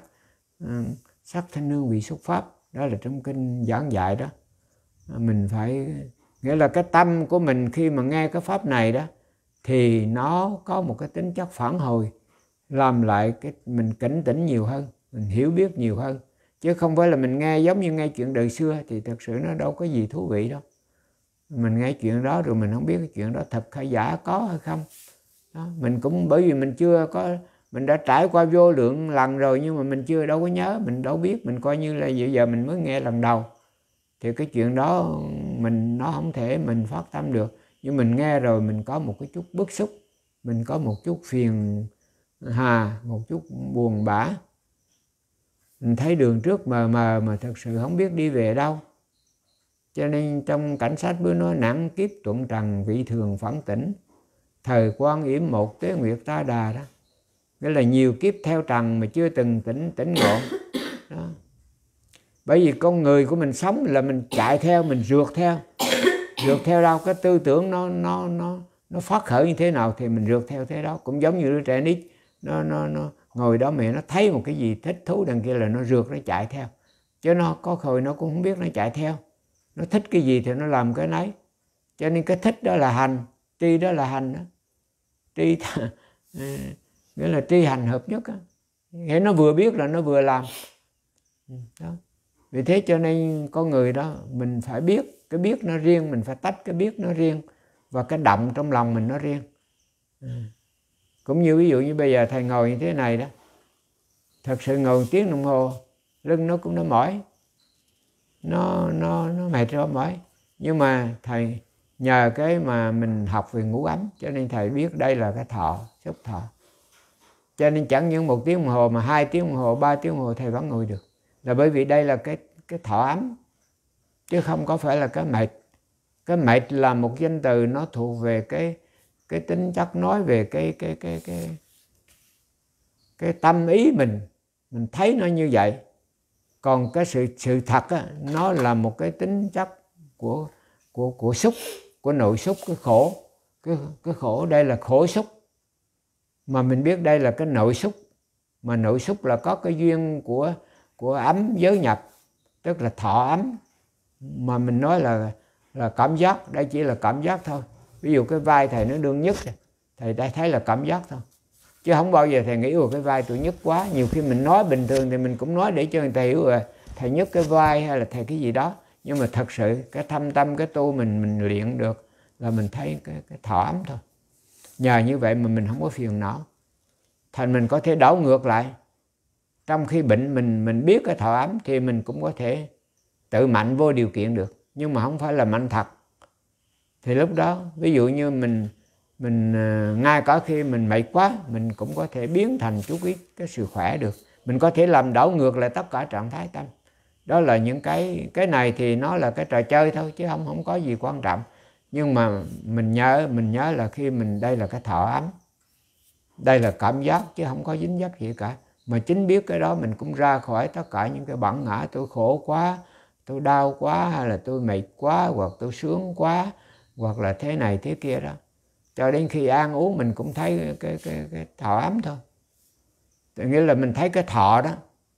sắc thanh hương vị xúc pháp. Đó là trong kinh giảng dạy đó. Mình phải, nghĩa là cái tâm của mình khi mà nghe cái pháp này đó thì nó có một cái tính chất phản hồi, làm lại cái mình cảnh tỉnh nhiều hơn, mình hiểu biết nhiều hơn, chứ không phải là mình nghe giống như nghe chuyện đời xưa thì thật sự nó đâu có gì thú vị đâu. Mình nghe chuyện đó rồi mình không biết cái chuyện đó thật hay giả, có hay không đó. Mình cũng bởi vì mình chưa có, mình đã trải qua vô lượng lần rồi, nhưng mà mình chưa đâu có nhớ, mình đâu biết, mình coi như là giờ giờ mình mới nghe lần đầu, thì cái chuyện đó mình nó không thể mình phát tâm được. Nhưng mình nghe rồi mình có một cái chút bức xúc, mình có một chút phiền hà, một chút buồn bã, mình thấy đường trước mờ mờ mà thật sự không biết đi về đâu. Cho nên trong cảnh sách bữa nói nặng kiếp tuận trần vị thường phản tỉnh, thời quan yểm một tế nguyệt ta đà đó. Nghĩa là nhiều kiếp theo trần mà chưa từng tỉnh tỉnh ngộ đó. Bởi vì con người của mình sống là mình chạy theo, mình rượt theo. Rượt theo đâu? Cái tư tưởng nó nó nó nó phát khởi như thế nào thì mình rượt theo thế đó. Cũng giống như đứa trẻ nít, nó nó nó ngồi đó mẹ nó thấy một cái gì thích thú đằng kia là nó rượt, nó chạy theo. Chứ nó có hồi nó cũng không biết nó chạy theo. Nó thích cái gì thì nó làm cái nấy. Cho nên cái thích đó là hành, tri đó là hành đó. Tri nghĩa là tri hành hợp nhất đó. Nghĩa nó vừa biết là nó vừa làm đó. Vì thế cho nên con người đó mình phải biết, cái biết nó riêng, mình phải tách cái biết nó riêng, và cái động trong lòng mình nó riêng. Cũng như ví dụ như bây giờ thầy ngồi như thế này đó, thật sự ngồi một tiếng đồng hồ, lưng nó cũng nó mỏi, nó nó nó mệt rồi mỏi. Nhưng mà thầy nhờ cái mà mình học về ngũ ấm, cho nên thầy biết đây là cái thọ, xúc thọ. Cho nên chẳng những một tiếng đồng hồ mà hai tiếng đồng hồ, ba tiếng đồng hồ thầy vẫn ngồi được, là bởi vì đây là cái cái thọ ấm, chứ không có phải là cái mệt. Cái mệt là một danh từ nó thuộc về cái cái tính chất nói về cái cái cái cái cái tâm ý mình, mình thấy nó như vậy. Còn cái sự sự thật á, nó là một cái tính chất của của của xúc, của nội xúc, cái khổ, cái cái khổ đây là khổ xúc. Mà mình biết đây là cái nội xúc, mà nội xúc là có cái duyên của của ấm giới nhập, tức là thọ ấm. Mà mình nói là là cảm giác, đây chỉ là cảm giác thôi. Ví dụ cái vai thầy nó đương nhức, thầy đã thấy là cảm giác thôi, chứ không bao giờ thầy nghĩ ồ cái vai tôi nhức quá. Nhiều khi mình nói bình thường thì mình cũng nói để cho người ta hiểu rồi thầy nhức cái vai hay là thầy cái gì đó. Nhưng mà thật sự cái thâm tâm, cái tu mình mình luyện được là mình thấy cái, cái thọ ấm thôi. Nhờ như vậy mà mình không có phiền não, thành mình có thể đảo ngược lại. Trong khi bệnh mình mình biết cái thọ ấm thì mình cũng có thể tự mạnh vô điều kiện được, nhưng mà không phải là mạnh thật. Thì lúc đó ví dụ như mình mình ngay cả khi mình mệt quá, mình cũng có thể biến thành chút ít cái sự khỏe được. Mình có thể làm đảo ngược lại tất cả trạng thái tâm. Đó là những cái cái này thì nó là cái trò chơi thôi, chứ không không có gì quan trọng. Nhưng mà mình nhớ mình nhớ là khi mình đây là cái thọ ấm, đây là cảm giác chứ không có dính dấp gì cả. Mà chính biết cái đó mình cũng ra khỏi tất cả những cái bản ngã tôi khổ quá, tôi đau quá, hay là tôi mệt quá, hoặc tôi sướng quá, hoặc là thế này thế kia đó. Cho đến khi ăn uống mình cũng thấy cái, cái, cái, cái thọ ấm thôi. Tức nghĩa là mình thấy cái thọ đó.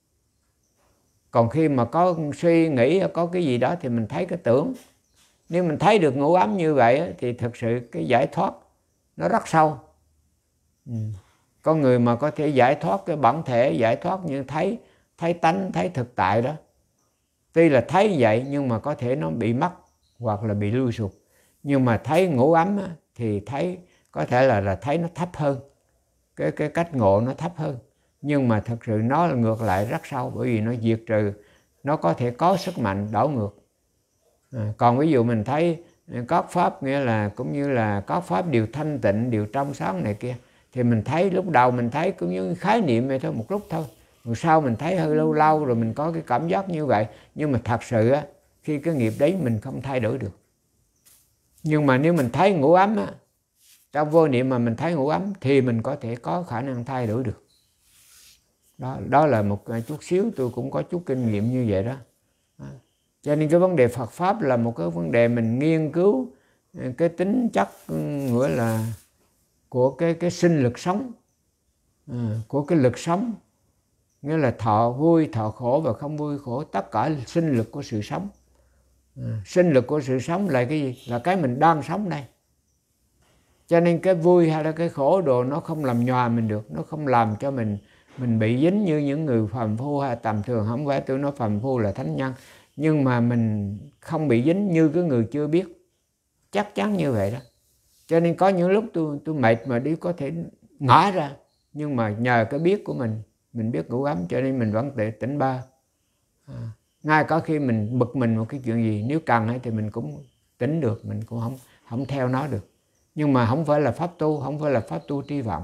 Còn khi mà có suy nghĩ, có cái gì đó thì mình thấy cái tưởng. Nếu mình thấy được ngủ ấm như vậy thì thực sự cái giải thoát nó rất sâu. Ừ. Có người mà có thể giải thoát cái bản thể, giải thoát như thấy, thấy tánh, thấy thực tại đó. Tuy là thấy vậy nhưng mà có thể nó bị mất hoặc là bị lui sụp. Nhưng mà thấy ngủ ấm á, thì thấy có thể là, là thấy nó thấp hơn. Cái, cái cách ngộ nó thấp hơn. Nhưng mà thật sự nó ngược lại rất sâu, bởi vì nó diệt trừ, nó có thể có sức mạnh đảo ngược. À, còn ví dụ mình thấy các pháp, nghĩa là cũng như là các pháp đều thanh tịnh, đều trong sáng này kia, thì mình thấy lúc đầu mình thấy cũng như khái niệm vậy thôi, một lúc thôi. Rồi sau mình thấy hơi lâu lâu rồi mình có cái cảm giác như vậy. Nhưng mà thật sự á, khi cái nghiệp đấy mình không thay đổi được. Nhưng mà nếu mình thấy ngủ ấm á, trong vô niệm mà mình thấy ngủ ấm thì mình có thể có khả năng thay đổi được. Đó, đó là một chút xíu tôi cũng có chút kinh nghiệm như vậy đó. Đó. Cho nên cái vấn đề Phật Pháp là một cái vấn đề mình nghiên cứu cái tính chất nghĩa là của cái, cái sinh lực sống, à, của cái lực sống. Nghĩa là thọ vui, thọ khổ và không vui khổ, tất cả sinh lực của sự sống. À, sinh lực của sự sống là cái gì? Là cái mình đang sống đây. Cho nên cái vui hay là cái khổ đồ nó không làm nhòa mình được, nó không làm cho mình mình bị dính như những người phàm phu hay tầm thường. Không phải tôi nói phàm phu là thánh nhân, nhưng mà mình không bị dính như cái người chưa biết. Chắc chắn như vậy đó. Cho nên có những lúc tôi tôi mệt mà đi có thể ngã ra, nhưng mà nhờ cái biết của mình, mình biết ngủ ấm cho nên mình vẫn tỉnh ba. À, ngay cả khi mình bực mình một cái chuyện gì, nếu cần ấy, thì mình cũng tỉnh được, mình cũng không không theo nó được. Nhưng mà không phải là pháp tu, không phải là pháp tu tri vọng.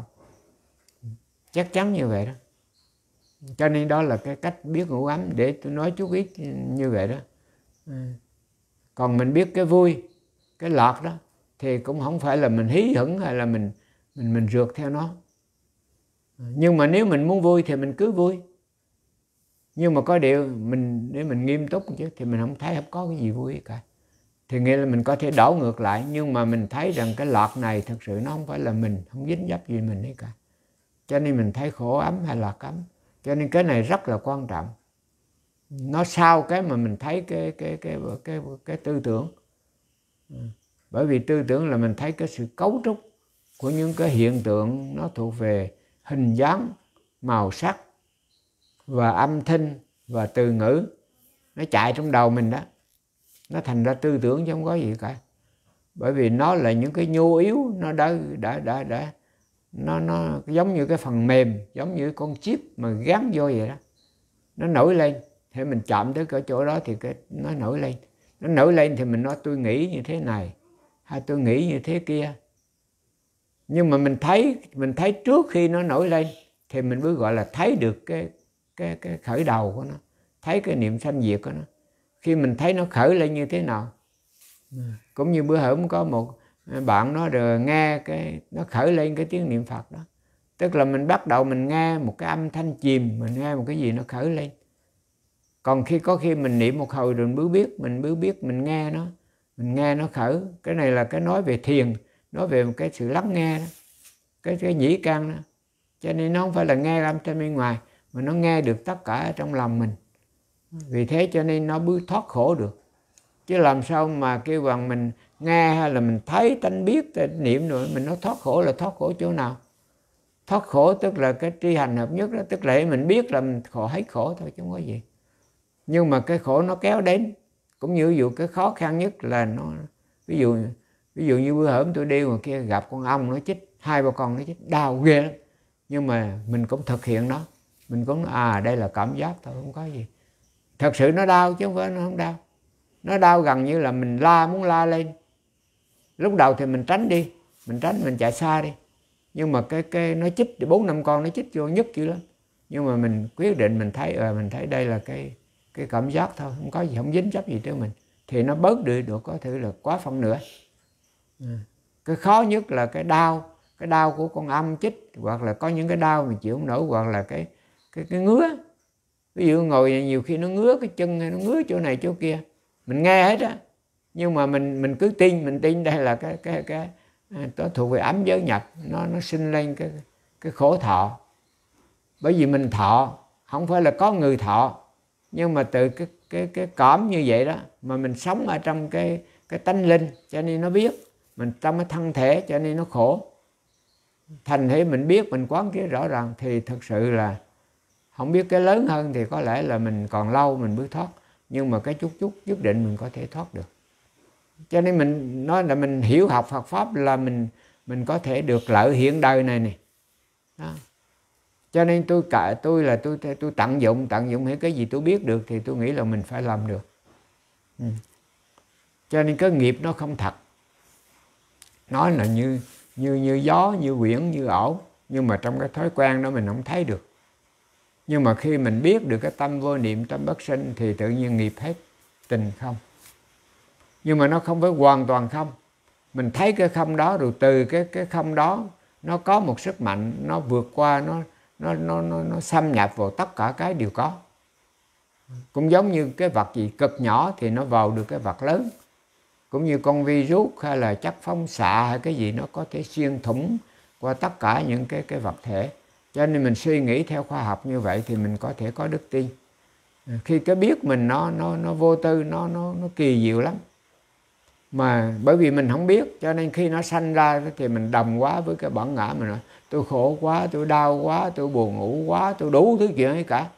Chắc chắn như vậy đó. Cho nên đó là cái cách biết ngủ ấm, để tôi nói chút ít như vậy đó. À, còn mình biết cái vui, cái lạc đó, thì cũng không phải là mình hí hửng hay là mình mình mình rượt theo nó. Nhưng mà nếu mình muốn vui thì mình cứ vui. Nhưng mà có điều mình để mình nghiêm túc chứ, thì mình không thấy không có cái gì vui cả. Thì nghĩa là mình có thể đảo ngược lại, nhưng mà mình thấy rằng cái lạc này thực sự nó không phải là mình, không dính dấp gì mình ấy cả. Cho nên mình thấy khổ ấm hay lạc ấm. Cho nên cái này rất là quan trọng. Nó sau cái mà mình thấy cái cái cái cái cái, cái tư tưởng. Bởi vì tư tưởng là mình thấy cái sự cấu trúc của những cái hiện tượng, nó thuộc về hình dáng, màu sắc và âm thanh và từ ngữ. Nó chạy trong đầu mình đó. Nó thành ra tư tưởng chứ không có gì cả. Bởi vì nó là những cái nhu yếu, nó đã đã đã đã nó nó giống như cái phần mềm, giống như con chip mà gắn vô vậy đó. Nó nổi lên, thì mình chạm tới cái chỗ đó thì cái nó nổi lên. Nó nổi lên thì mình nói tôi nghĩ như thế này, hay tôi nghĩ như thế kia. Nhưng mà mình thấy mình thấy trước khi nó nổi lên thì mình mới gọi là thấy được cái cái cái khởi đầu của nó, thấy cái niệm sanh diệt của nó. Khi mình thấy nó khởi lên như thế nào. Cũng như bữa hổm có một bạn nó rồi nghe cái nó khởi lên cái tiếng niệm Phật đó. Tức là mình bắt đầu mình nghe một cái âm thanh chìm, mình nghe một cái gì nó khởi lên. Còn khi có khi mình niệm một hồi rồi mình mới biết, mình mới biết mình nghe nó, mình nghe nó khởi. Cái này là cái nói về thiền, nói về một cái sự lắng nghe đó, cái cái nhĩ căn đó. Cho nên nó không phải là nghe âm thanh bên ngoài, mà nó nghe được tất cả ở trong lòng mình. Vì thế cho nên nó bước thoát khổ được. Chứ làm sao mà kêu bằng mình nghe hay là mình thấy tánh biết tánh niệm rồi mình nó thoát khổ, là thoát khổ chỗ nào? Thoát khổ tức là cái tri hành hợp nhất đó, tức là mình biết là mình khổ hết khổ thôi chứ không có gì. Nhưng mà cái khổ nó kéo đến, cũng như ví dụ cái khó khăn nhất là nó ví dụ ví dụ như bữa hổm tôi đi ngoài kia gặp con ong nó chích, hai ba con nó chích đau ghê lắm. Nhưng mà mình cũng thực hiện nó, mình cũng à đây là cảm giác thôi, không có gì. Thật sự nó đau chứ không phải nó không đau. Nó đau gần như là mình la, muốn la lên. Lúc đầu thì mình tránh đi, mình tránh, mình chạy xa đi. Nhưng mà cái cái nó chích bốn năm con nó chích vô nhức dữ lắm. Nhưng mà mình quyết định mình thấy à, mình thấy đây là cái cái cảm giác thôi, không có gì, không dính chấp gì tới mình, thì nó bớt đi được, có thể là quá phân nữa. À, cái khó nhất là cái đau, cái đau của con ong chích, hoặc là có những cái đau mình chịu không nổi, hoặc là cái cái, cái ngứa. Ví dụ ngồi nhiều khi nó ngứa cái chân hay nó ngứa chỗ này chỗ kia, mình nghe hết á, nhưng mà mình mình cứ tin, mình tin đây là cái cái cái nó thuộc về ấm giới nhập, nó nó sinh lên cái cái khổ thọ. Bởi vì mình thọ không phải là có người thọ, nhưng mà từ cái cái cái cõm như vậy đó mà mình sống ở trong cái cái tánh linh, cho nên nó biết. Mình trong cái thân thể cho nên nó khổ. Thành thế mình biết, mình quán chiếu rõ ràng thì thực sự là không biết cái lớn hơn thì có lẽ là mình còn lâu mình bước thoát, nhưng mà cái chút chút nhất định mình có thể thoát được. Cho nên mình nói là mình hiểu học Phật pháp là mình mình có thể được lợi hiện đời này này. Đó. Cho nên tôi cả tôi là tôi tôi tận dụng tận dụng hết cái gì tôi biết được thì tôi nghĩ là mình phải làm được. Ừ. Cho nên cái nghiệp nó không thật. Nói là như như như gió, như quyển, như ảo, nhưng mà trong cái thói quen đó mình không thấy được. Nhưng mà khi mình biết được cái tâm vô niệm, tâm bất sinh thì tự nhiên nghiệp hết, tình không. Nhưng mà nó không phải hoàn toàn không. Mình thấy cái không đó rồi từ cái cái không đó nó có một sức mạnh, nó vượt qua, nó nó nó nó, nó xâm nhập vào tất cả cái đều có. Cũng giống như cái vật gì cực nhỏ thì nó vào được cái vật lớn. Cũng như con virus hay là chất phóng xạ hay cái gì nó có thể xuyên thủng qua tất cả những cái cái vật thể. Cho nên mình suy nghĩ theo khoa học như vậy thì mình có thể có đức tin. Khi cái biết mình nó nó nó vô tư, nó nó nó kỳ diệu lắm. Mà bởi vì mình không biết cho nên khi nó sanh ra thì mình đồng quá với cái bản ngã mình nói tôi khổ quá, tôi đau quá, tôi buồn ngủ quá, tôi đủ thứ chuyện ấy cả.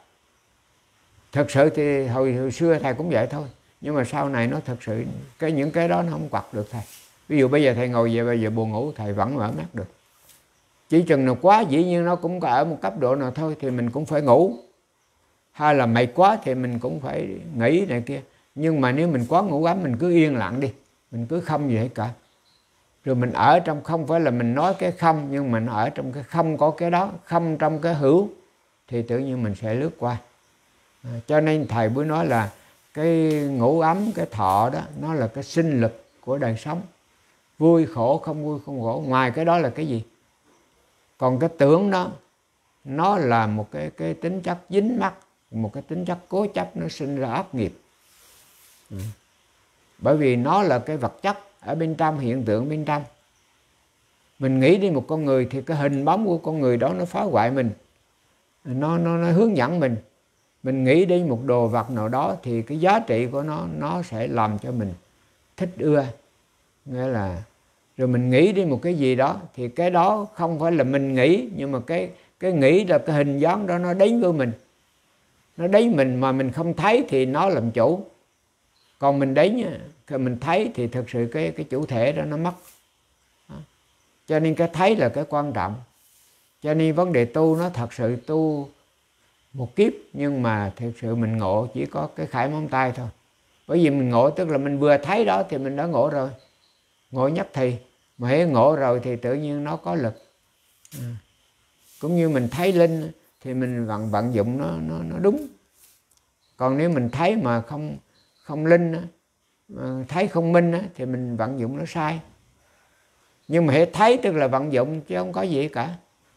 Thật sự thì hồi, hồi xưa thầy cũng vậy thôi. Nhưng mà sau này nó thật sự cái những cái đó nó không quặt được thầy. Ví dụ bây giờ thầy ngồi về bây giờ buồn ngủ thầy vẫn mở mắt được. Chỉ chừng nào quá dĩ nhiên nó cũng có ở một cấp độ nào thôi thì mình cũng phải ngủ. Hay là mệt quá thì mình cũng phải nghỉ này kia. Nhưng mà nếu mình quá ngủ ấm mình cứ yên lặng đi. Mình cứ không gì hết cả. Rồi mình ở trong không phải là mình nói cái không, nhưng mình ở trong cái không có cái đó, không trong cái hữu thì tự nhiên mình sẽ lướt qua. À, cho nên thầy mới nói là cái ngủ ấm, cái thọ đó nó là cái sinh lực của đời sống. Vui khổ, không vui không khổ. Ngoài cái đó là cái gì? Còn cái tưởng đó nó là một cái, cái tính chất dính mắc, một cái tính chất cố chấp, nó sinh ra ác nghiệp. Ừ. Bởi vì nó là cái vật chất ở bên trong, hiện tượng bên trong. Mình nghĩ đi một con người thì cái hình bóng của con người đó nó phá hoại mình, nó, nó, nó hướng dẫn mình. Mình nghĩ đi một đồ vật nào đó thì cái giá trị của nó nó sẽ làm cho mình thích ưa. Nghĩa là rồi mình nghĩ đi một cái gì đó thì cái đó không phải là mình nghĩ, nhưng mà cái cái nghĩ là cái hình dáng đó nó đến với mình. Nó đến mình mà mình không thấy thì nó làm chủ. Còn mình đến khi mình thấy thì thực sự cái cái chủ thể đó nó mất. Đó. Cho nên cái thấy là cái quan trọng. Cho nên vấn đề tu nó thật sự tu một kiếp, nhưng mà thực sự mình ngộ chỉ có cái khải móng tay thôi. Bởi vì mình ngộ tức là mình vừa thấy đó thì mình đã ngộ rồi. Ngộ nhất thì mà hễ ngộ rồi thì tự nhiên nó có lực. À. Cũng như mình thấy linh thì mình vận vận dụng nó nó nó đúng. Còn nếu mình thấy mà không không linh, thấy không minh thì mình vận dụng nó sai. Nhưng mà hễ thấy tức là vận dụng chứ không có gì cả.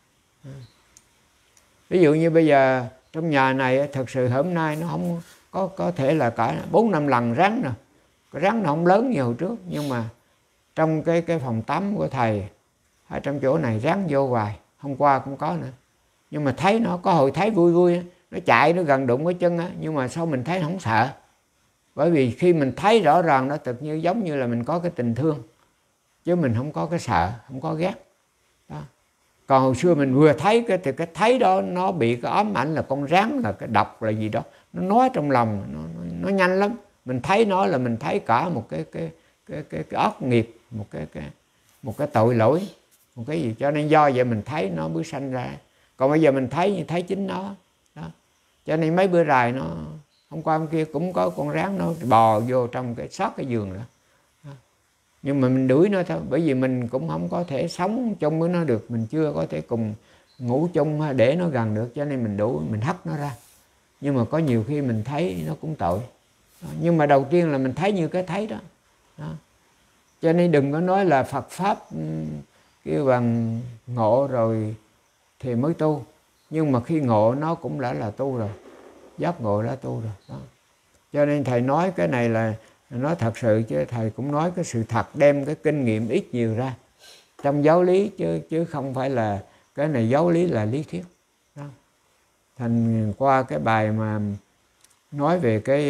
Ví dụ như bây giờ trong nhà này thật sự hôm nay nó không có có thể là cả bốn năm lần rắn nè. Cái rắn nó không lớn như hồi trước, nhưng mà trong cái cái phòng tắm của thầy ở trong chỗ này rắn vô hoài, hôm qua cũng có nữa. Nhưng mà thấy nó có hồi thấy vui vui, nó chạy nó gần đụng cái chân á, nhưng mà sau mình thấy không sợ. Bởi vì khi mình thấy rõ ràng nó tự như giống như là mình có cái tình thương, chứ mình không có cái sợ, không có ghét. Đó. Còn hồi xưa mình vừa thấy cái thì cái thấy đó nó bị cái ám ảnh là con rắn, là cái độc là gì đó, nó nói trong lòng nó, nó, nó nhanh lắm. Mình thấy nó là mình thấy cả một cái cái cái cái, cái ác nghiệp, một cái cái một cái tội lỗi, một cái gì. Cho nên do vậy mình thấy nó mới sanh ra. Còn bây giờ mình thấy như thấy chính nó. Đó. Cho nên mấy bữa rày nó hôm qua hôm kia cũng có con rắn nó bò vô trong cái sót cái giường đó. Đó. Nhưng mà mình đuổi nó thôi, bởi vì mình cũng không có thể sống chung với nó được, mình chưa có thể cùng ngủ chung để nó gần được, cho nên mình đuổi, mình hất nó ra. Nhưng mà có nhiều khi mình thấy nó cũng tội. Đó. Nhưng mà đầu tiên là mình thấy như cái thấy đó. Đó. Cho nên đừng có nói là Phật Pháp kêu bằng ngộ rồi thì mới tu. nhưng mà khi ngộ nó cũng đã là tu rồi, giác ngộ đã tu rồi đó. Cho nên thầy nói cái này là nói thật sự, chứ thầy cũng nói cái sự thật, đem cái kinh nghiệm ít nhiều ra trong giáo lý, chứ chứ không phải là cái này giáo lý là lý thuyết đó. Thành qua cái bài mà nói về cái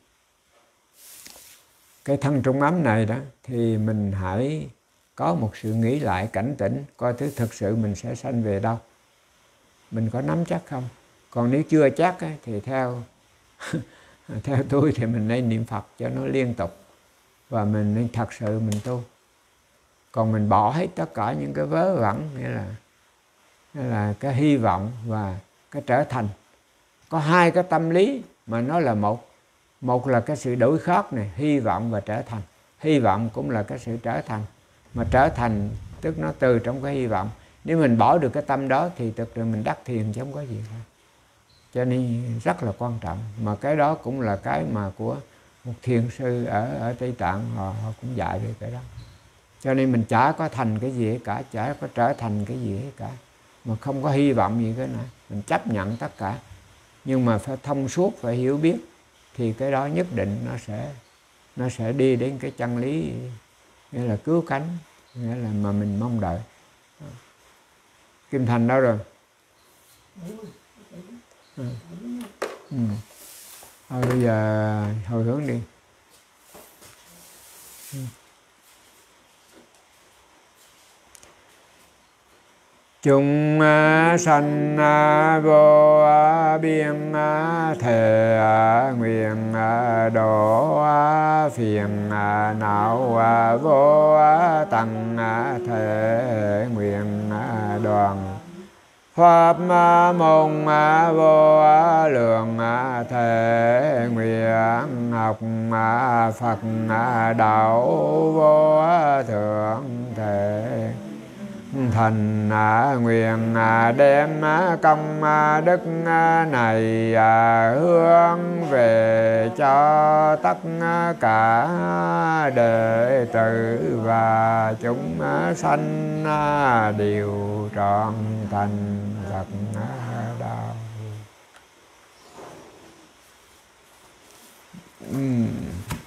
cái thân trung ấm này đó, thì mình hãy có một sự nghĩ lại, cảnh tỉnh, coi thứ thực sự mình sẽ sanh về đâu, mình có nắm chắc không. Còn nếu chưa chắc ấy, thì theo theo tôi thì mình nên niệm Phật cho nó liên tục, và mình nên thật sự mình tu. Còn mình bỏ hết tất cả những cái vớ vẩn, nghĩa là nghĩa là cái hy vọng và cái trở thành. Có hai cái tâm lý mà nó là một. Một là cái sự đổi khác này, hy vọng và trở thành. Hy vọng cũng là cái sự trở thành, mà trở thành tức nó từ trong cái hy vọng. Nếu mình bỏ được cái tâm đó thì thực sự mình đắc thiền chứ không có gì cả. Cho nên rất là quan trọng. Mà cái đó cũng là cái mà của một thiền sư ở, ở Tây Tạng họ, họ cũng dạy về cái đó. Cho nên mình chả có thành cái gì cả, chả có trở thành cái gì cả, mà không có hy vọng gì cái nữa. Mình chấp nhận tất cả, nhưng mà phải thông suốt, phải hiểu biết, thì cái đó nhất định nó sẽ nó sẽ đi đến cái chân lý, nghĩa là cứu cánh, nghĩa là mà mình mong đợi. Kim Thành đâu rồi? Ừ. Ừ. Thôi bây giờ hồi hướng đi. Ừ. Chúng sanh vô biên thể nguyện độ phiền não vô tận thể nguyện đoàn pháp môn vô lượng thể nguyện học Phật đạo vô thượng thể thành nguyện đem công đức này hướng về cho tất cả đệ tử và chúng sanh đều trọn thành Phật đạo. Uhm.